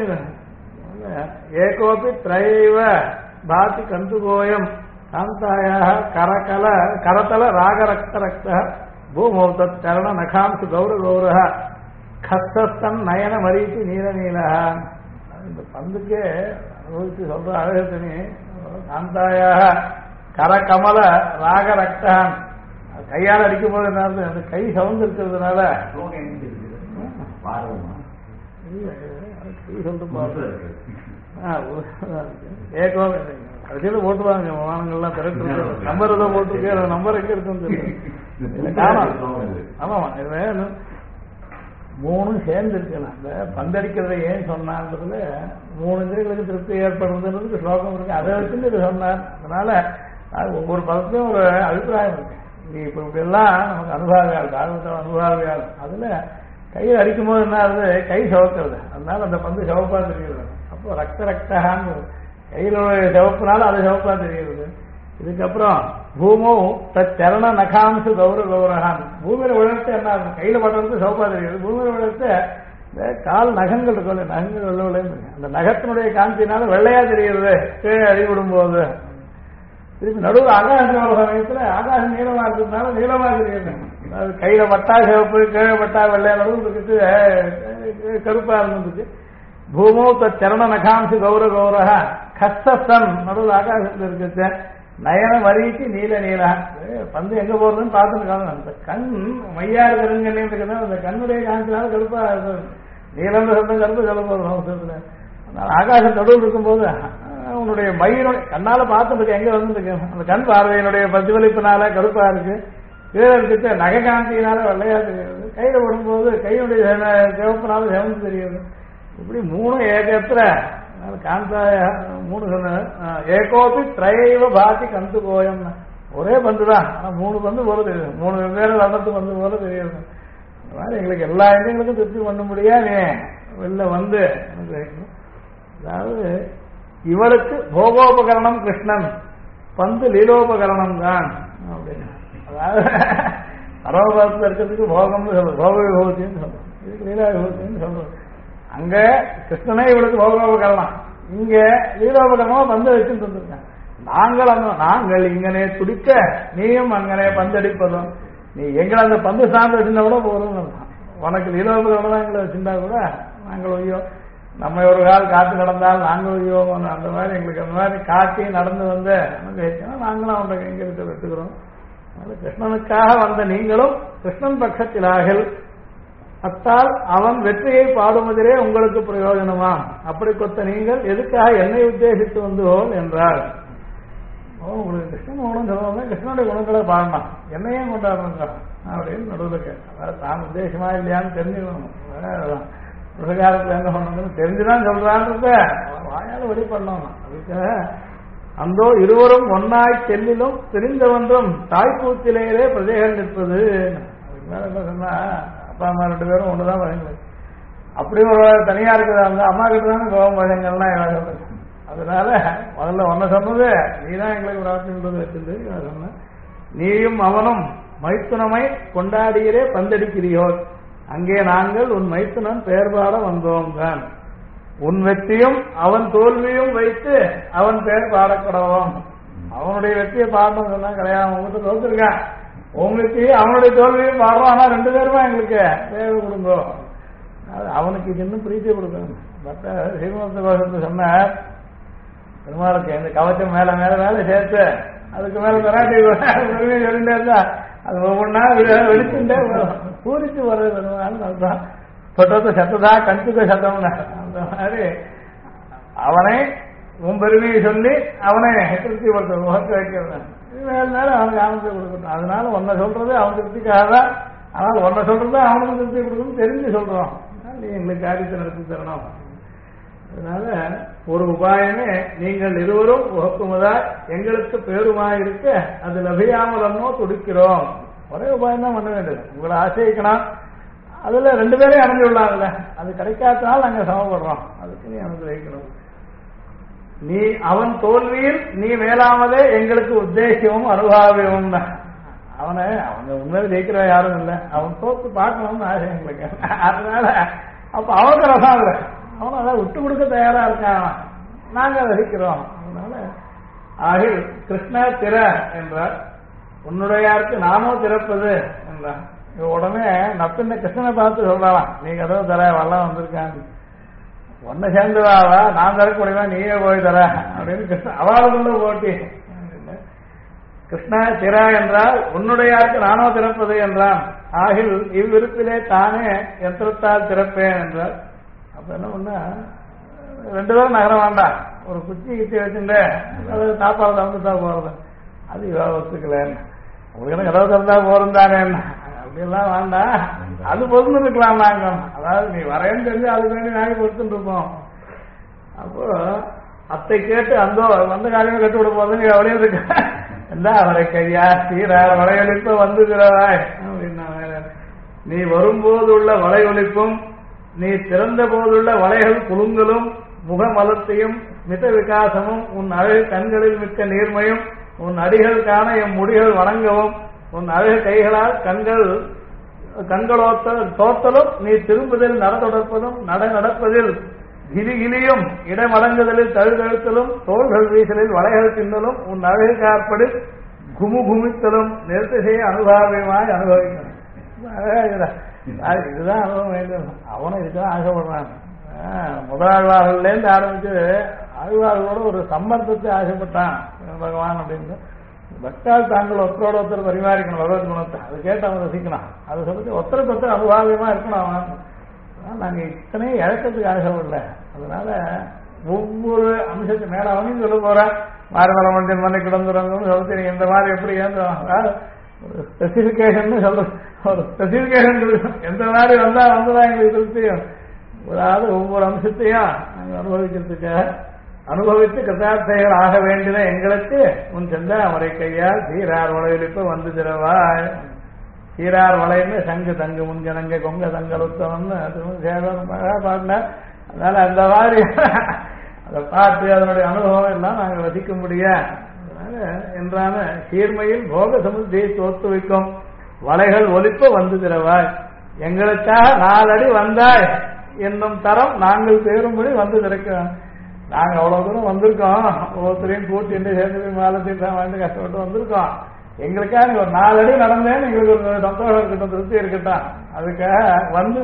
ஏகோபி திரைவ பாதி கந்துகோயம் காந்தாயாக கரதல ராகரக்த ரக்த பூமௌதத் கரண நகாம்சு கௌர கௌர கஸ்தன் நயன மரீச்சி நீல நீல. இந்த பந்துக்கே அனுபவித்து சொல்ற அழகத்தனி காந்தாயாக கரகமல ராகரக்தான். கையால் அடிக்கும் போது என்ன, அந்த கை சவுந்து இருக்கிறதுனால கடைசியில் போட்டுவாங்க வாகனங்கள்லாம் திரட்டு நம்பர் ஏதோ போட்டுருக்கு. அந்த நம்பர் எங்க இருக்குன்னு தெரியும். ஆமா, மூணும் சேர்ந்து இருக்கலாம். இந்த பந்தடிக்கிறத ஏன் சொன்னான்றதுல 3 இந்திரியங்களுக்கு திருப்தி ஏற்படுறதுன்றதுக்கு ஸ்லோகம் இருக்கு. அதை வச்சுன்னு இது சொன்னார். அதனால ஒவ்வொரு பதத்தையும் ஒரு அபிப்பிராயம் இருக்கு. இப்ப இப்படி எல்லாம் நமக்கு அனுபவியாள் காரணத்தோட அனுபவியாள். அதுல கையில் அடிக்கும் போது என்ன ஆகுது, கை சிவக்கிறது. அதனால அந்த பந்து சிவப்பா தெரிகிறது. அப்போ ரக்தான்னு கையில் சிவப்புனால அது சிவப்பா தெரிகிறது. இதுக்கப்புறம் பூமோ தரண நகாம்சு கௌர கௌரகான். பூமியில விழுத்து என்ன ஆகும், கையில படுறது சிவப்பா தெரியுது. பூமியில விழுத்து இந்த கால் நகங்கள் இருக்குல்ல, நகங்கள் வெள்ள வெள்ளைன்னு அந்த நகத்தினுடைய காந்தினால வெள்ளையா தெரிகிறது கீழே அடிவிடும் போது. திருப்பி நடுவில் ஆகாசம் வர சமயத்துல ஆகாசம் நீளமா இருக்கிறதுனால நீளமா தெரியுது. அது கையில பட்டா சிவப்பு, கீழே பட்டா வெள்ளையா, நடுவில் இருக்கிறது கருப்பா இருந்ததுக்கு. பூமோ சரண நகாம்சு கௌர கௌரக கஸ்தன் நடுவில் ஆகாசத்துல இருக்கு. நயன மரீச்சி நீல நீலா, பந்து எங்க போறதுன்னு பார்த்துருக்காங்க. அந்த கண் மையா இருக்கிறதுன்னு இருக்குது, அந்த கண்ணுடைய காந்தினால கருப்பா நீளம் சத்தம் கருப்பு சொல்ல போதும். ஆகாசம் நடுவில் இருக்கும்போது உன்னுடைய மயிலுடைய கண்ணால பார்த்துட்டு எங்க வந்துருக்கு, அந்த கண் பார்வையினுடைய பிரதிபலிப்பினால கருப்பா இருக்கு, கீழே இருக்க நகை காந்தியினால வெள்ளையா தெரியுது, கையில விடும்போது கையினுடைய சிவப்புனால சிவந்து தெரியுது. இப்படி மூணு ஏகத்துல காந்தாய மூணு சொன்ன ஏகோபி திரைவ பாதி கந்து கோயம், ஒரே பந்து தான், ஆனா மூணு பந்து போல தெரியுது, மூணு வெவ்வேறு வண்ணத்து பந்து போல தெரியுது. அந்த மாதிரி எங்களுக்கு எல்லா இடங்களுக்கும் திருப்தி பண்ண முடியாது, வெளில வந்து எனக்கு. அதாவது இவளுக்கு போகோபகரணம் கிருஷ்ணன், பந்து லீலோபகரணம் தான் அப்படின்னு. அதாவது பரமபதத்தில் இருக்கிறதுக்கு போகம்னு சொல்றது, போக விபூத்தின்னு சொல்றோம், இதுக்கு லீலா விபூத்தின்னு சொல்றது. அங்க கிருஷ்ணனே இவளுக்கு போகோபகரணம், இங்க லீலோபகரணமா பந்து வச்சுன்னு தந்துருக்கேன். நாங்கள் இங்கனே துடிக்க நீயும் அங்கனே பந்தடிப்பதும், நீ எங்களை அந்த பந்து சார்ந்து வச்சிருந்தா கூட போதும், உனக்கு லீலோபகரணம் தான் எங்களை வச்சிருந்தா கூட நாங்கள் ஐயோ நம்ம ஒரு கால் காத்து நடந்தால் நாங்கள் ஐயோம், அந்த மாதிரி எங்களுக்கு அந்த மாதிரி காட்டி நடந்து வந்து நாங்களும் அவனை எங்க கிட்ட வெட்டுக்கிறோம். கிருஷ்ணனுக்காக வந்த நீங்களும் கிருஷ்ணன் பட்சத்திலாக அத்தால் அவன் வெற்றியை பாடுவதிலே உங்களுக்கு பிரயோஜனமா, அப்படி கொத்த நீங்கள் எதுக்காக என்னை உத்தேசித்து வந்தோம் என்றார். உங்களுக்கு கிருஷ்ணன் குணம் சொல்லுவாங்க, கிருஷ்ணனுடைய குணங்களை பாடணும், என்னையும் கொண்டாடுறாங்க அப்படின்னு நடுவில் கேட்க. அதாவது தான் உத்தேசமா இல்லையான்னு தெரிஞ்சுக்கணும். பிரகாரத்தில் என்ன பண்ணணும் தெரிஞ்சுதான் சொல்றான்றத வாயால வெளிப்படணும். அதுக்கு அந்தோ இருவரும் ஒன்னாய் செல்லிலும் பிரிந்தவன்றும் தாய்க்கூத்திலேயே பிரஜைகள் நிற்பது. அதுக்கு மேல என்ன சொன்னா, அப்பா அம்மா ரெண்டு பேரும் ஒண்ணுதான் வழங்கல், அப்படி ஒரு தனியா இருக்கிறாங்க, அம்மா கிட்ட தானே கோபம் வழங்கல்லாம். அதனால முதல்ல ஒன்ன சொன்னது நீதான் எங்களுக்கு பிரார்த்தனை வச்சிருந்து சொன்ன, நீயும் அவனும் மைத்துனமை கொண்டாடியரே பந்தடிக்கிறியோ, அங்கே நாங்கள் உன் மைத்துனன் பெயர் பாட வந்தோம் தான், உன் வெற்றியும் அவன் தோல்வியும் வைத்து அவன் பெயர் பாடக்கூடவோம். அவனுடைய வெற்றியை பாடணும் சொன்னா கிடையாது, உங்ககிட்ட தோத்துருக்கான், உன் வெற்றியும் அவனுடைய தோல்வியும் பாடுறோம், ஆனா ரெண்டு பேருமா எங்களுக்கு தேவை கொடுங்கோ, அவனுக்கு இது இன்னும் பிரீத்தியை கொடுக்கணும். பட் ஸ்ரீமந்த கோஷத்தை சொன்ன பெருமாளுக்கு இந்த கவச்சம் மேல மேல மேல சேர்த்து அதுக்கு மேல பெராட்டி பெருமையை சொல்லிட்டே இருந்தா அது ஒவ்வொன்னா வெடிச்சுட்டே பூரிச்சு வர்றது தான் தொட்டத்தை சத்ததா கஞ்சுக்க சத்தம்னா அந்த மாதிரி அவனை உன் பெருமையை சொல்லி அவனை திருப்திப்படுத்த முகத்தை வைக்கிறது, மேல அவனுக்கு ஆனந்தத்தை கொடுக்கணும். அதனால ஒன்ன சொல்றது அவன் திருப்திக்காக தான், ஆனால் ஒன்ன சொல்றது அவனுக்கு திருப்தி கொடுக்கணும் தெரிஞ்சு சொல்றோம், நீ எங்களுக்கு காரியத்தை நடத்தி தரணும். அதனால ஒரு உபாயமே நீங்கள் இருவரும் உகக்குமதா எங்களுக்கு பேருமாயிருக்க அது லபியாமலன்னோ துடிக்கிறோம். ஒரே உபாயம் தான் பண்ண வேண்டியது, உங்களை ஆசைக்கணும், அதுல ரெண்டு பேரையும் அடைஞ்சு விடலாம்ல, அது கிடைக்காதனால நாங்க சமப்படுறோம், அதுக்கு நீ அனுகிரகிக்கணும். நீ அவன் தோல்வியில் நீ மேலாமதே எங்களுக்கு உத்தேசமும் அனுபாவியமும் தான். அவனை அவங்க உண்மையில ஜெயிக்கிற யாரும் இல்லை, அவன் தோத்து பார்க்கணும்னு ஆசை எங்களுக்கு. அதனால அப்ப அவனுக்கு ரசம் இல்லை, அவனும் அதை விட்டு கொடுக்க தயாரா இருக்கான், நாங்க ரசிக்கிறோம். அதனால ஆகில் கிருஷ்ண திற என்றார், உன்னுடையாருக்கு நானோ திறப்பது என்றான். உடனே நப்பின்ன கிருஷ்ணனை பார்த்து சொல்றான், நீங்க ஏதோ தர வரலாம் வந்திருக்காங்க, ஒன்ன சேர்ந்துடாவா, நான் தரக்க முடியுமா, நீயே போய் தர அப்படின்னு கிருஷ்ணன் அவளுக்குள்ள போட்டி. கிருஷ்ண திற என்றால் உன்னுடையாருக்கு நானோ திறப்பது என்றான். ஆகில் இவ்விருப்பிலே தானே யந்திரத்தால் திறப்பேன் என்றார். அப்ப என்ன பண்ண ரெண்டு பேரும் நகரம் வேண்டாம், ஒரு குச்சி கிச்சி வச்சுட்டு அது சாப்பாடு தந்துட்டா போறது, அது இவ ஒத்துக்கலன்னு, உங்களுக்கு கதவு தந்தா போறோம் தானே, அப்படியெல்லாம் வேண்டாம், அது பொருந்து இருக்கலாம் நாங்க, அதாவது நீ வரேன்னு தெரிஞ்சு அது வேண்டி நாங்கள் பொறுத்துட்டு இருப்போம். அப்போ அத்தை கேட்டு அந்த வந்த காரியமே கட்டு விட போறது நீ அவளையும் இருக்க என்ன அவரை கையா சீரா வளையொலிப்ப வந்துகிறாய் அப்படின்னா, நீ வரும்போது உள்ள வளையொலிப்பும் நீ திறந்த போதுள்ள வளைகள் குலுங்கலும் முகமலத்தையும் மித விகாசமும் உன் அழகு கண்களில் மிக்க நீர்மையும் உன் அடிகள் காண எம் முடிகள் வணங்கவும் உன் அழகு கைகளால் கண்கள் தோத்தலும் நீ திரும்புதல் நடத்தொடர்ப்பதும் நடப்பதில் கிலிகிலியும் இடமடங்குதலில் தழுதழுத்தலும் தோள்கள் வீசலில் வளைகள் தின்னலும் உன் அழகு காற்படி குமுகுமித்தலும் நிறுத்த செய்ய அனுபவமாய் அனுபவிக்கணும். இதுதான் அனுபவம் வேண்டும். அவனும் இதுதான் ஆசைப்படுறான். முதலாழ்வார்கள்லேருந்து ஆரம்பிச்சு ஆழ்வார்களோட ஒரு சம்பந்தத்தை ஆசைப்பட்டான் பகவான் அப்படின்னு. பக்தால் தாங்கள் ஒருத்தரோட ஒருத்தர் பரிமாறிக்கணும் பகவத் குணத்தை. அது கேட்டு அவன் ரசிக்கணும். அதை சொல்லிட்டு ஒருத்தருக்கு ஒருத்தர் அனுபவமா இருக்கணும் அவன். நாங்க இத்தனை இழக்கிறதுக்கு ஆசைப்படல. அதனால ஒவ்வொரு அம்சத்து மேல அவனையும் சொல்ல போற மாறுமல மனிதன் மண்ணை கிடந்துறவங்க சொல்லிட்டு நீங்க இந்த மாதிரி எப்படி ஒரு ஸ்பெசிபிகேஷன் சொல்ற ஒரு ஸ்பெசிபிகேஷன் கொடுக்கணும். எந்த மாதிரி வந்ததான் எங்களுக்கு திருப்தியும் அதாவது ஒவ்வொரு அம்சத்தையும் நாங்க அனுபவிக்கிறதுக்காக அனுபவித்து கிருதார்த்தைகள் ஆக வேண்டியத எங்களுக்கு உன் சென்ற அவரை கையால் சீரார் வளையலிப்ப வந்து திறவாய். சீரார் வளையன்னு சங்கு தங்கு முன்கணங்க கொங்க தங்கலுத்தம்னு பாடினார். அதனால அந்த மாதிரி அதை பார்த்து அதனுடைய அனுபவம் எல்லாம் நாங்கள் ரசிக்க முடியாது. அதனால என்றான சீர்மையில் போக சமுத்தியை தோத்து வைக்கும் வளைகள் ஒலிப்ப வந்து திறவாய். எங்களுக்காக 4 அடி வந்தாய் என்னும் தரம் நாங்கள் தேரும்படி வந்து திறக்கிறோம். நாங்க அவ்வளவு தூரம் வந்திருக்கோம். ஒவ்வொருத்தரையும் கூட்டிட்டு சேர்ந்து மாலத்தையும் வாழ்ந்து கஷ்டப்பட்டு வந்திருக்கோம். எங்களுக்காக நீ ஒரு 4 அடி நடந்தேன்னு எங்களுக்கு ஒரு சந்தோஷம் இருக்கட்டும், திருப்தி இருக்கட்டும். அதுக்காக வந்து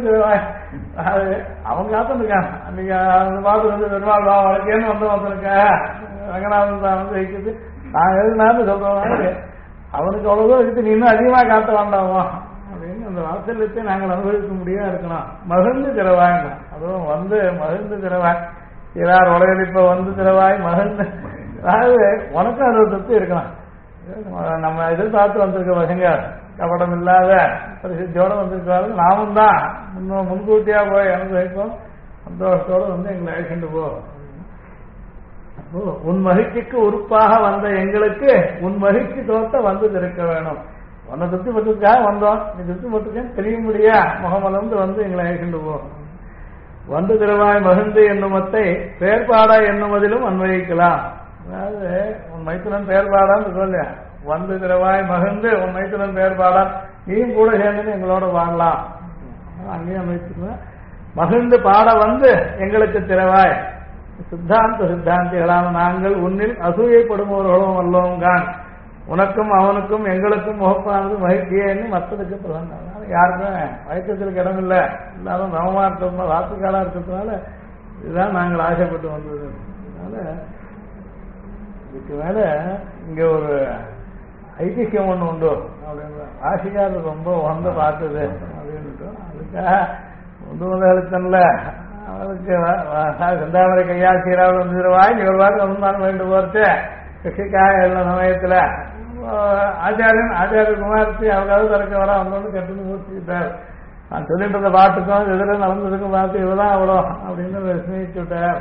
அவங்க காத்துருக்காங்க. அன்னைக்கு அந்த மாதிரி வந்து பெருமாள் வழக்கேன்னு வந்து வந்திருக்காங்க. ரங்கநாதன் தான் வந்து வைக்கிறது நான் எழுதினான்னு சொல்றோம். அவனுக்கு அவ்வளவு தூரம் இருக்கு, நீ இன்னும் அதிகமா காட்ட வேண்டாமோ அப்படின்னு அந்த வாசல்யத்தை நாங்கள் அனுபவிக்க முடியா இருக்கணும். மகிழ்ந்து திறவாங்க. அதுவும் வந்து மகிழ்ந்து திறவாய். சிறார் உலகழிப்ப வந்து திறவாய் மகிழ்ந்து. அதாவது உனக்கும் அது திருப்தி இருக்கணும். நம்ம எதிர்பார்த்து வந்திருக்க பசங்க கபடம் இல்லாத பரிசுத்தியோட வந்திருக்காரு. நாமும் தான் முன்கூட்டியா போய் அனுபவிப்போம். சந்தோஷத்தோடு வந்து எங்களை அழைச்சிட்டு போ. அப்போ உன் மகிழ்ச்சிக்கு உறுப்பாக வந்த எங்களுக்கு உன் மகிழ்ச்சி தோத்த வந்து திறக்க வேணும். உன்னை திருப்தி பட்டுக்காக வந்தோம். நீ திருப்தி பட்டுக்கேன்னு தெரிய முடியா முகமலர்ந்து வந்து எங்களை அழைச்சிட்டு போ. வந்து திருவாய் மகிழ்ந்து என்னுமத்தை பெயர்பாடா என்னுமதிலும் அன்வயிக்கலாம். அதாவது உன் மைத்துனன் பெயர்பாடான்னு சொல்ல வந்து திருவாய் மகிழ்ந்து உன் மைத்துனன் பெயர்பாடா நீயும் கூட சேர்ந்து எங்களோட வாழலாம். அங்கேயும் அன்வயிச்சுக்கலாம். மகிழ்ந்து பாட வந்து எங்களுக்கு திறவாய். சித்தாந்திகளான நாங்கள் உன்னில் அசூயைப்படுபவர்களும் அல்லோம் கான். உனக்கும் அவனுக்கும் எங்களுக்கும் முகப்பானது மகிழ்ச்சியேன்னு மற்றதுக்கு பிரதான. யாருக்கும் மயக்கத்திற்கு இடம் இல்லை. எல்லாரும் நவமா இருக்கிறதுனால ராத்துக்காலா இருக்கிறதுனால இதுதான் நாங்கள் ஆசைப்பட்டு வந்தது. அதனால இதுக்கு மேல இங்க ஒரு ஐதிஹ்யம் ஒண்ணு உண்டு அப்படின்னு ஆசிகார் ரொம்ப உகந்த பார்த்தது அப்படின்ட்டு அதுக்காக முதலுக்கல்ல அவருக்கு செந்தாமரை கையால் சீராவில் வந்துருவாய். நீ ஒரு வாரம் வந்தாலும் வேண்டு போறது கிருஷிக்காக எல்லா சமயத்துல ஆச்சாரிய குமாரத்தி அவருக்காவது திறக்க வர வந்தோன்னு கட்டுன்னு மூச்சுக்கிட்டார். நான் சொல்லிட்டு இருந்த பாட்டுக்கும் எதிர நடந்ததுக்கும் பார்த்து இவதான் அவ்வளோ அப்படின்னு விஸ்மயிச்சு விட்டார்.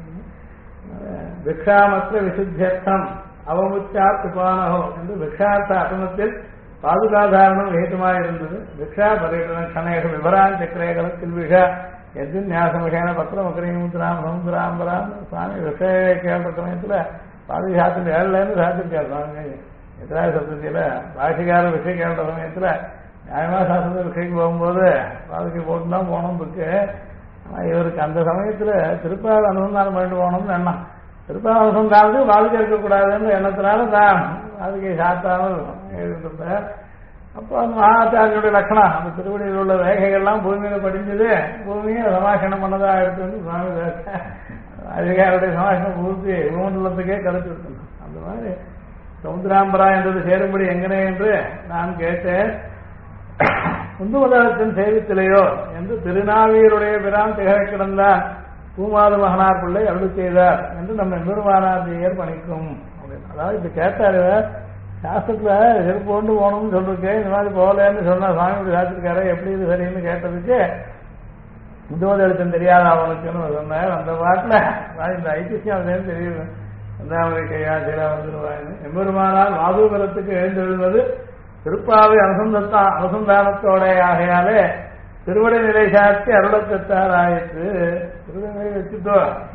பிக்ஷாமற்ற விசுத்தியர்த்தம் அவமுச்சாத்துபானோ என்று பிக்ஷார்த்த அசனத்தில் பாதுகாதாரணம் ஹேதுமாக இருந்தது. பிக்ஷா பரியட்டன கணேக விவரான் சக்கரேகலத்தில் விஷா எது ஞாசமகேன பத்திர மகரீமுத்ராம் சமுத்திராம்பராம் சுவாமி விஷய கேட்ட சமயத்துல பாதுகாத்து ஏழு சாத்திருக்காரு சுவாமி. எதிராக சப்தத்தில பாஷிகார விஷயம் கேட்ட சமயத்துல நியாயமா சாஸ்திர விஷயக்கு போகும்போது பாதுகை போட்டுதான் போனோம் இருக்கு. ஆனா இவருக்கு அந்த சமயத்துல திருப்பாவை அனுசந்தானம் பண்ணிட்டு போனோம்னு எண்ணம். திருப்பாவை அனுசந்தானத்துக்கு பாதுகை இருக்கக்கூடாதுன்னு எண்ணத்தினால தான் பாதுகை சாத்தாமல் எழுதிருந்தார். அப்போ அந்த மகாச்சாரியோட லட்சணம் அந்த திருவடியில் உள்ள ரேகைகள்லாம் பூமியில படிஞ்சது. பூமியை சமாஷணம் பண்ணதா எடுத்து வந்து சுவாமி அதிகாரியுடைய சமாஷணம் பூர்த்தி விமண்டலத்துக்கே கிடைச்சி விட்டணும். அந்த மாதிரி சமுத்திராம்பரா என்றது சேரும்படி எங்கனே என்று நான் கேட்டேன். குந்துமதத்தின் சேவித்திலையோ என்று திருநாவியருடைய பிரான் திகழ கிடந்தான் பூமாத மகனார் பிள்ளை அருள் செய்தார் என்று நம்ம பெருமானார் பணிக்கும் அப்படின்னு. அதாவது இப்ப கேட்டாரு சாஸ்திரத்துல செருப்பு கொண்டு போகணும்னு சொல்லிருக்கேன். இந்த மாதிரி போகலன்னு சொன்னா சுவாமியோட சாஸ்திரிக்கார எப்படி இது சரின்னு கேட்டதுக்கு குந்துமதத்தின் தெரியாத அவனுக்குன்னு சொன்னார். அந்த பாட்டுல இந்த ஐதிஹ்யம் அதுன்னு தெரியுது. செந்தாமரை கையா சீரா வந்துருவாங்க. எம்பெருமானால் மாதூபுரத்துக்கு எழுந்தெழுவது திருப்பாவை அனுசந்தானத்தோட ஆகையாலே திருவடை நிலை சார்த்தி அருளத்தார் ஆயிற்று. திருவடை நிலை வச்சுட்டோ.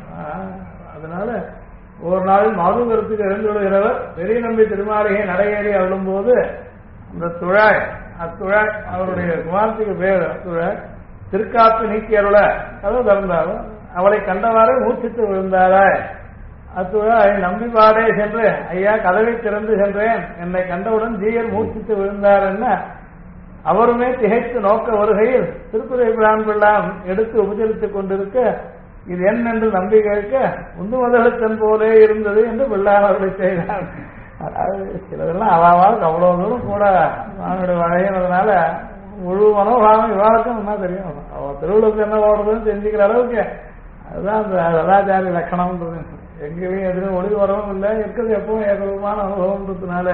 அதனால ஒரு நாளில் மாதூபுரத்துக்கு எழுந்து விடுகிறவர் பெரிய நம்பி திருமாளிகை நடையேறி அருளும் போது அந்த துழாய் அத்துழாய் அவருடைய குமாரத்துக்கு பேர் அத்துழாய் திருக்காப்பு நீக்கியருள கதவு திறந்தாலும் அவளை கண்டவாறு மூச்சித்து விழுந்தாராய். அத்துழாய் நம்பிபாடே சென்று ஐயா கதவை திறந்து சென்றேன், என்னை கண்டவுடன் ஜீயர் மூச்சித்து விழுந்தார் என்ன அவருமே திகைத்து நோக்க வருகையில் திருப்பதி பிரான் பிள்ளான் எடுத்து உபச்சரித்துக் கொண்டிருக்க இது என் என்று நம்பி கேட்க உந்து முதலத்தன் போலே இருந்தது என்று பிள்ளான் அவர்களை செய்தார். அதாவது சிலதெல்லாம் அவாவாளுக்கு அவ்வளவு தூரம் கூட அவனுடைய வகையினதுனால முழு மனோபாவம் இவாளுக்கும் என்ன தெரியும், அவன் திருவிழாவுக்கு என்ன ஓடுறதுன்னு தெரிஞ்சுக்கிற அளவுக்கு அதுதான் அந்த சதாச்சாரிய லட்சணம்ன்றது. எங்கேயும் எதுவும் ஒளி வரவும் இல்லை, இருக்கிறது எப்பவும் ஏகமான அனுபவம்ன்றதுனால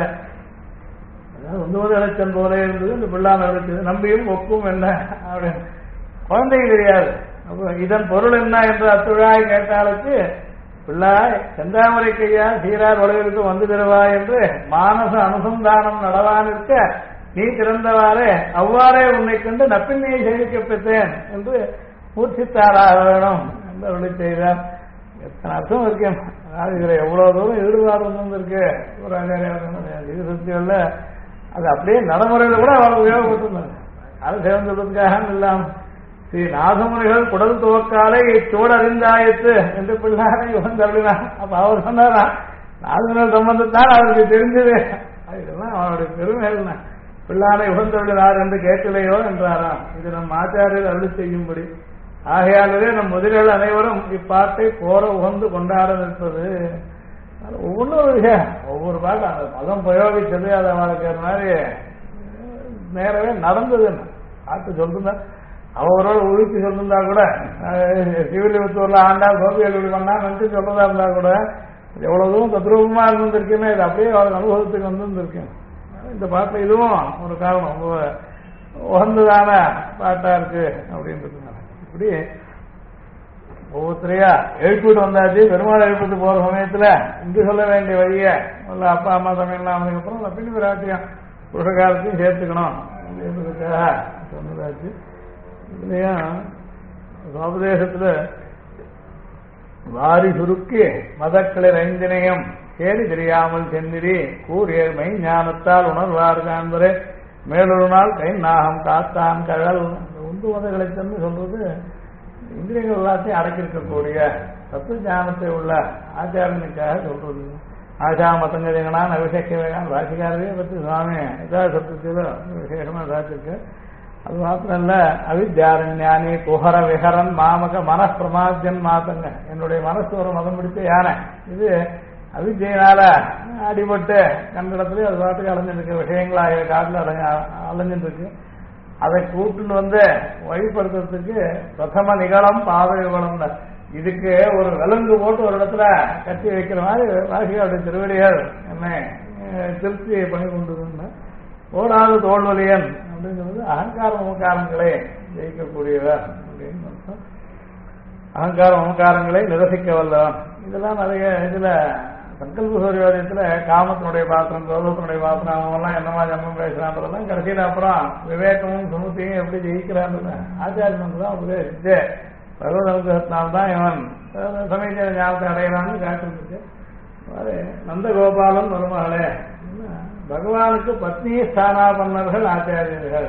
உந்துவதன் போல இருந்தது. இந்த பிள்ளான் அழைச்சது நம்பியும் ஒப்பும் என்ன அப்படின்னு குழந்தைக்கு தெரியாது. அப்போ இதன் பொருள் என்ன என்று அத்துழாய் கேட்டாளுக்கு பிள்ளாய் செந்தாமரை கையா சீரார் உலகிற்கு வந்து தருவாய் என்று மானச அனுசந்தானம் நடவானிருக்க நீ திறந்தவாறே அவ்வாறே உன்னை கண்டு நப்பின்னையை சேமிக்க பெற்றேன் என்று மூர்ச்சித்தாராக வேணும் என்று அவளை செய்தார். எத்தனை அர்த்தம் இருக்கேன், இதுல எவ்வளவு தூரம் ஈடுபாடு வந்திருக்கு ஒரு ஆச்சாரியால. அது அப்படியே நடைமுறையில கூட அவளுக்கு உபயோகப்பட்டிருந்தாங்க. அது சேர்ந்ததுக்காக இல்லாம ஸ்ரீ நாகமுனிகள் குடல் துவக்காலே இச்சூடு அறிந்தாயிற்று என்று பிள்ளாரை உகந்தருளினார். அப்ப அவர் சொன்னாரா நாகமுனிகள் சம்பந்தத்தான் அவருக்கு தெரிஞ்சது. இதெல்லாம் அவருடைய பெருமைகள். பிள்ளாரை உகந்தருளினார் என்று கேட்கலையோ என்றாராம். இது நம் ஆச்சாரியர் அருள் செய்யும்படி ஆகையாலே நம் முதலிகள் அனைவரும் இப்பாட்டை போற உகந்து கொண்டாட நிற்பது. ஒவ்வொன்றும் விஷயம் ஒவ்வொரு பாட்டு அந்த மதம் பிரயோகிச்சது அது அவளுக்கு மாதிரி நேரவே நடந்தது. பாட்டு சொல்லிருந்தா அவரோட உறுதி சொல்லிருந்தா கூட சிவிலிபுத்தூர்ல ஆண்டா கோபியல் பண்ணா நினைச்சு சொல்றதா இருந்தா கூட எவ்வளவு தூரம் தத்ரூபமா இருந்திருக்கேன்னு இது அப்படியே அவளுக்கு அனுபவத்துக்கு வந்திருக்கேன். இந்த பாட்டுல இதுவும் ஒரு காரணம் உகந்ததான பாட்டா இருக்கு அப்படின்றதுனால இப்படி ஒவ்வொருத்தரையா எழுப்பிட்டு வந்தாச்சு. பெருமாள் எழுப்பிட்டு போற சமயத்துல இங்கு சொல்ல வேண்டிய வழிய அப்பா அம்மா சமையல்லாம் அதுக்கப்புறம் பின் விராட்டியம் புருஷகாலத்தையும் சேர்த்துக்கணும் அப்படின்றதுக்காக சொன்னதாச்சு. இதுலயும் உபதேசத்துல வாரி சுருக்கி மதக்களிர் ஐந்தினையும் சேரி தெரியாமல் சென்னிரி கூறிய மை ஞானத்தால் உணர்வார் காண்பரே மேலொரு நாள் கை நாகம் காத்தான் கழல். உந்து மதங்களை தந்து சொல்றது இந்திரியங்கள் எல்லாத்தையும் அடக்கியிருக்கக்கூடிய தத்துவ ஞானத்தை உள்ள ஆச்சாரனுக்காக சொல்றது. ஆஷா மதங்கஜங்களான் அபிஷேகான் ராசிக்காரவே பற்றி சுவாமி இதா சப்தத்தில் விசேஷமா ராசிருக்கு. அது மாத்திரம் இல்ல அவித்யாரண்யானி குஹர விஹரன் மாமக மனப்பிரமாத்தியன் மாத்தங்க என்னுடைய மனசு ஒரு மதம் பிடிச்ச யானை இது அவித்யினால அடிபட்டு கண்டிடத்துலயும் அது பாட்டுக்கு அலைஞ்சிருக்கு விஷயங்களாக காட்டில் அலைஞ்சிட்டு இருக்கு. அதை கூட்டுன்னு வந்து வழிபடுத்துறதுக்கு பிரதம நிகழம் பாத யுகலம் இதுக்கு ஒரு விலங்கு போட்டு ஒரு இடத்துல கட்டி வைக்கிற மாதிரி ராசிகளுடைய திருவடிகள் என்னை திருப்தி பண்ணி கொண்டு ஓடாது தோல்வலியன் அப்படிங்கிறது அகங்கார மமக்காரங்களை ஜெயிக்கக்கூடியவர் அப்படின்னு அர்த்தம். அகங்கார மமக்காரங்களை நிரசிக்க வல்லவன். இதெல்லாம் நிறைய இதுல சங்கல்ப சூரியோதயத்துல காமத்தினுடைய பாத்திரம் கோபத்தினுடைய பாத்திரம் அவங்கெல்லாம் என்னமா ஜன்மம் பேசுறான்றதெல்லாம் கடைசியில அப்புறம் விவேகமும் சுமத்தியும் எப்படி ஜெயிக்கிறான்னு ஆச்சாரியன் தான் உபதேசிச்சு பகவத் அனுகிரகத்தினால்தான் இவன் சமீச்ச ஞாபகத்தை அடையலான்னு காட்டிருக்கு. நந்தகோபாலன் மருமகளே பகவானுக்கு பத்னி ஸ்தானாபன்னர்கள் ஆச்சாரியர்கள்.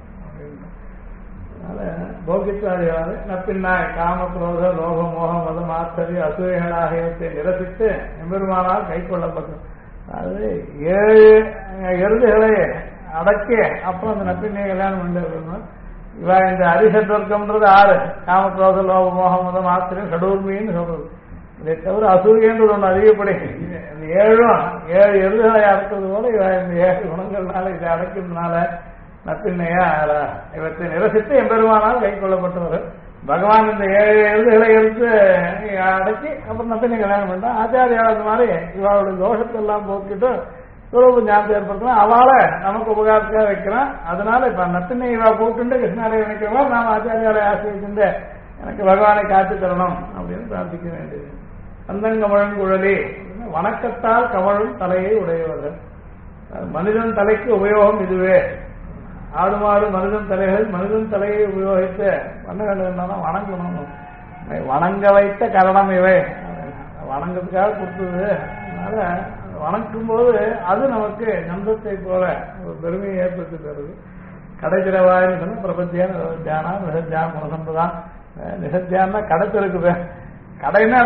போகித்தாதிகளாக நப்பின்னாய் காமக்ரோத லோக மோக மதம் ஆச்சரிய அசூயங்கள் ஆகியவற்றை நிரசித்து எம்பெருமானால் கை கொள்ளப்பட்டது. அதாவது 7 எருதுகளை அடக்கி அப்புறம் அந்த நப்பின்னை கல்யாணம் பண்ணி இவ இந்த அரிசத்வர்க்கம்ன்றது 6 காமக்ரோத லோக மோக மதம் ஆச்சரியம் கடூர்மின்னு சொல்றது. இதை தவிர அசூயன்றது ஒன்று அதிகப்படி இந்த 7 எருதுகளை அடக்கிறது போல இவ இந்த 7 குணங்கள்னால இதை அடக்கிறதுனால நப்பின்னையா இவற்றை நிரசித்து எம்பெருமானால் கை கொள்ளப்பட்டவர். பகவான் இந்த 7 எழுதுகளை எடுத்து அடக்கி அப்புறம் நப்பினை கல்யாணம் பண்ணா ஆச்சாரியாளர் மாதிரி இவளுடைய தோஷத்தை எல்லாம் போக்கிட்டு சுரூப ஞாபகத்தை ஏற்படுத்தினா அவளை நமக்கு உபகாரத்துக்காக வைக்கிறான். அதனால இப்ப நப்பினை இவா போட்டு கிருஷ்ணாரை நினைக்கிறவா நாம் ஆச்சாரியாரை ஆசிரியர் எனக்கு பகவானை காத்து தரணும் அப்படின்னு பிரார்த்திக்க வேண்டியது. அந்தங்கமழங்குழலி வணக்கத்தால் கமழும் தலையை உடையவர்கள். மனிதன் தலைக்கு உபயோகம் இதுவே. ஆடு மாடு மனிதன் தலைகள் மனிதன் தலையை உபயோகித்து பண்ண வேண்டும் வணங்கணும். வணங்க வைத்த கரணம் இவை வணங்கத்துக்காக கொடுத்தது. அதனால வணக்கும் போது அது நமக்கு நந்தத்தை போல ஒரு பெருமையை ஏற்படுத்தி தருது. கடைச்சிரவாயின்னு சொன்னா பிரபத்தியான நிசத்தியானா நிசத்தியான் குணசம்பதான். நிசத்தியான்னா கடைச்சிருக்குது, கடைன்னா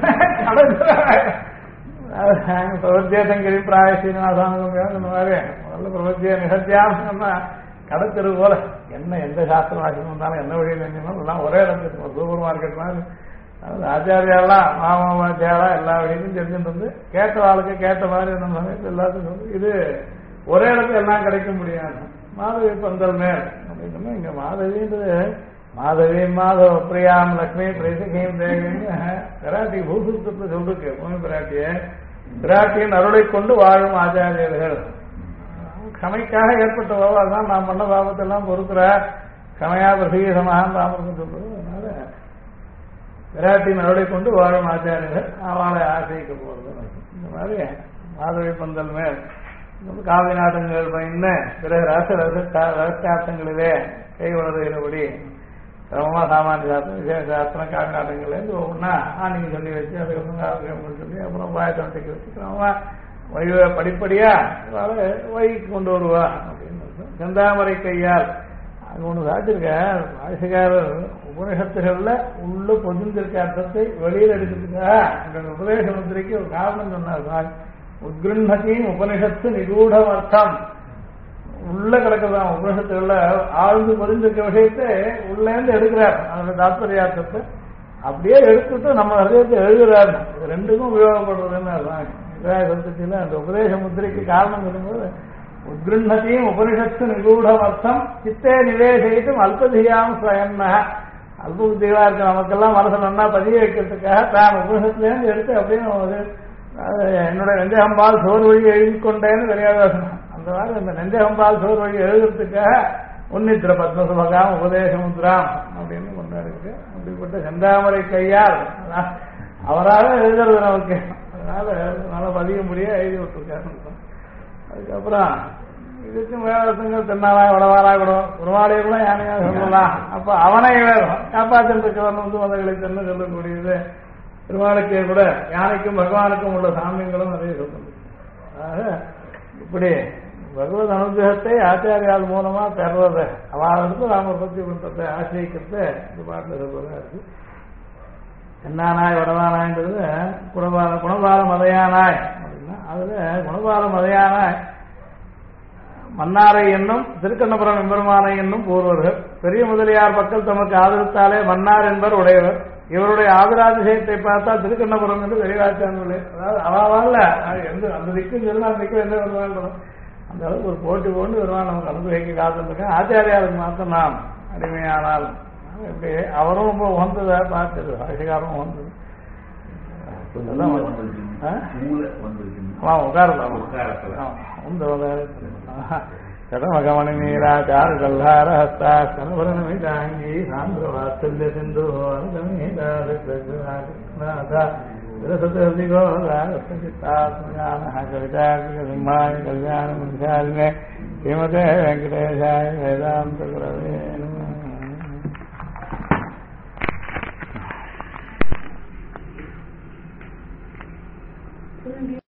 பிரபத்திய சங்கரி பிராய சீனிவாசானுங்க இந்த மாதிரி முதல்ல பிரபத்திய நிசத்தியான்னு சொன்னா கடைத்தெரு போல. என்ன எந்த சாஸ்திரம் வாசியம் வந்தாலும் என்ன வழியில் நினைச்சாலும் எல்லாம் ஒரே இடத்துக்கு சூப்பர் மார்க்கெட் மாதிரி. அதாவது ஆச்சாரியாலாம் மாமாச்சாரா எல்லா வழியிலும் தெரிஞ்சுட்டு வந்து கேட்ட ஆளுக்கு கேட்ட மாதிரி என்ன சமயத்தில் எல்லாத்துக்கும் வந்து இது ஒரே இடத்துல எல்லாம் கிடைக்க முடியாது. மாதவி பந்தல் மேல் அப்படின்னு சொன்னா இங்க மாதவின்றது மாதவி மாதவ பிரியாம் லக்ஷ்மி பிரேசகியும் தேவின்னு பிராட்டி பூசுத்தத்தை சொல்லிருக்கு. பூமி பிராட்டியின் அருளை கொண்டு வாழும் ஆச்சாரியர்கள். கமைக்காக ஏற்பட்ட பாவம் தான் நான் பண்ண பாவத்தை எல்லாம் பொறுக்கிற கமையா பிரசீக சமகான் ராமருக்கு சொல்றது. அதனால விராட்டின் அருளை கொண்டு வாழும் ஆச்சாரியர்கள் அவளை ஆசிரிக்க போறது. இந்த மாதிரி மாதவி பந்தல் மேல் காவி நாட்டங்கள் பயன பிறகு ரகசியார்த்தங்களிலே கை வளர்கிறபடி கிரமமா சாமானிய சாஸ்திரம் விசேஷ சாஸ்திரம் காவி நாட்டங்கள்லேருந்து ஒவ்வொன்றா ஆணிக்கு சொல்லி வச்சு அதுக்கப்புறம் சொல்லி அப்புறம் பாயத்தொண்டைக்கு வச்சு கிரமமா படிப்படியா வைக்கு கொண்டு வருவா அப்படின்னு செந்தாமரை கையால் அங்க ஒண்ணு சாத்திருக்க பாஷகாரர் உபநிஷத்துகள்ல உள்ள பொதிந்திருக்க அர்த்தத்தை வெளியில் எடுக்கிறதுக்காக உபதேச முத்திரைக்கு ஒரு காரணம் சொன்னார். உத்கிருஹதியும் உபனிஷத்து நிகூடம் அர்த்தம் உள்ள கிடக்குதான். உபனிஷத்துகள்ல ஆழ்ந்து பொதிந்திருக்க விஷயத்தை உள்ளேந்து எடுக்கிறார். அதோட தாத்பரியார்த்தத்தை அப்படியே எடுத்துட்டு நம்ம ஹதயத்தை எழுதுறாரு. இது ரெண்டுக்கும் உபயோகப்படுறதுன்னு சப்தத்தில் அந்த உபதேச முத்திரைக்கு காரணம் சொல்லும்போது உத்கிருஹதியும் உபனிஷத்து நிகூடம் அர்த்தம் சித்தே நிவேசித்தும் அல்பதியாம் ஸ்வயன்ன. அல்ப புத்திகளா இருக்க நமக்கெல்லாம் மனசு நன்னா பதிய வைக்கிறதுக்காக தான் உபனிஷத்துலேருந்து எடுத்து அப்படின்னு என்னுடைய நெஞ்சகம்பால் சோறு வழி எழுதி கொண்டேன்னு தெரியாத அந்த மாதிரி அந்த நெஞ்சகம்பால் சோறு வழி எழுதுறதுக்காக உன்னித்திர பத்மசுபகாம் உபதேச முத்ராம் அப்படின்னு கொண்டாடுறது. அப்படிப்பட்ட செந்தாமரை கையால் அவராக எழுதுறது நமக்கு. அதனால நல்லா பதிய முடிய எழுதி விட்டுருக்காரு. அதுக்கப்புறம் இதுக்கும் வேதங்கள் தென்னாலாய் வடவாராய் விடும் உருவாடையெல்லாம் யானையாக சொல்லலாம். அப்ப அவனை வேதம் காப்பாற்றத்துக்கு வந்து வந்தகளை தென்னு சொல்லக்கூடியது. திருவாளுக்கே கூட யானைக்கும் பகவானுக்கும் உள்ள சாமியங்களும் நிறைய சொல்லுது. ஆக இப்படி பகவத் அனுகிரகத்தை ஆச்சாரியால் மூலமா பெறுறது அவளுக்கு நாம பத்தி பண்றதை ஆசிரியக்கிறது இந்த பாட்டில் சொல்றதா இருக்கு. என்னானாய் வடவானாய்ன்றது குணபால மதையானாய் அப்படின்னா அதுல குணபால மதையானாய் மன்னாரை என்னும் திருக்கண்ணபுரம் எம்பெருமானை என்னும் கூறுவர்கள். பெரிய முதலியார் பக்கம் தமக்கு ஆதரித்தாலே மன்னார் என்பர் உடையவர். இவருடைய ஆதராதிசயத்தை பார்த்தா திருக்கண்ணபுரம் என்று தெளிவாச்சார்கள். அதாவது அவாவால எந்த அந்த திக்கும் சொல்லி அந்த திக்கும் எந்த வருவாங்க அந்த அளவுக்கு ஒரு போட்டி கொண்டு வருவான் நமக்கு அனுபவிக்க காத்திருக்கேன். ஆச்சாரியாருக்கு மாத்திரம் நாம் அடிமையானால் இப்படி அவரும் ரொம்ப உகந்ததை பார்த்துரு ஆசிகாரம் உகந்தது. கடமகமணி நீரா சாரு கல்லார ஹஸ்தா கனபரமிதாங்கி சாந்திர வாத்சல்ய சிந்து கவிதாத்மகாய கல்யாண மனுஷாலினே ஸ்ரீமதே வெங்கடேஷாய வேதாந்த குரவே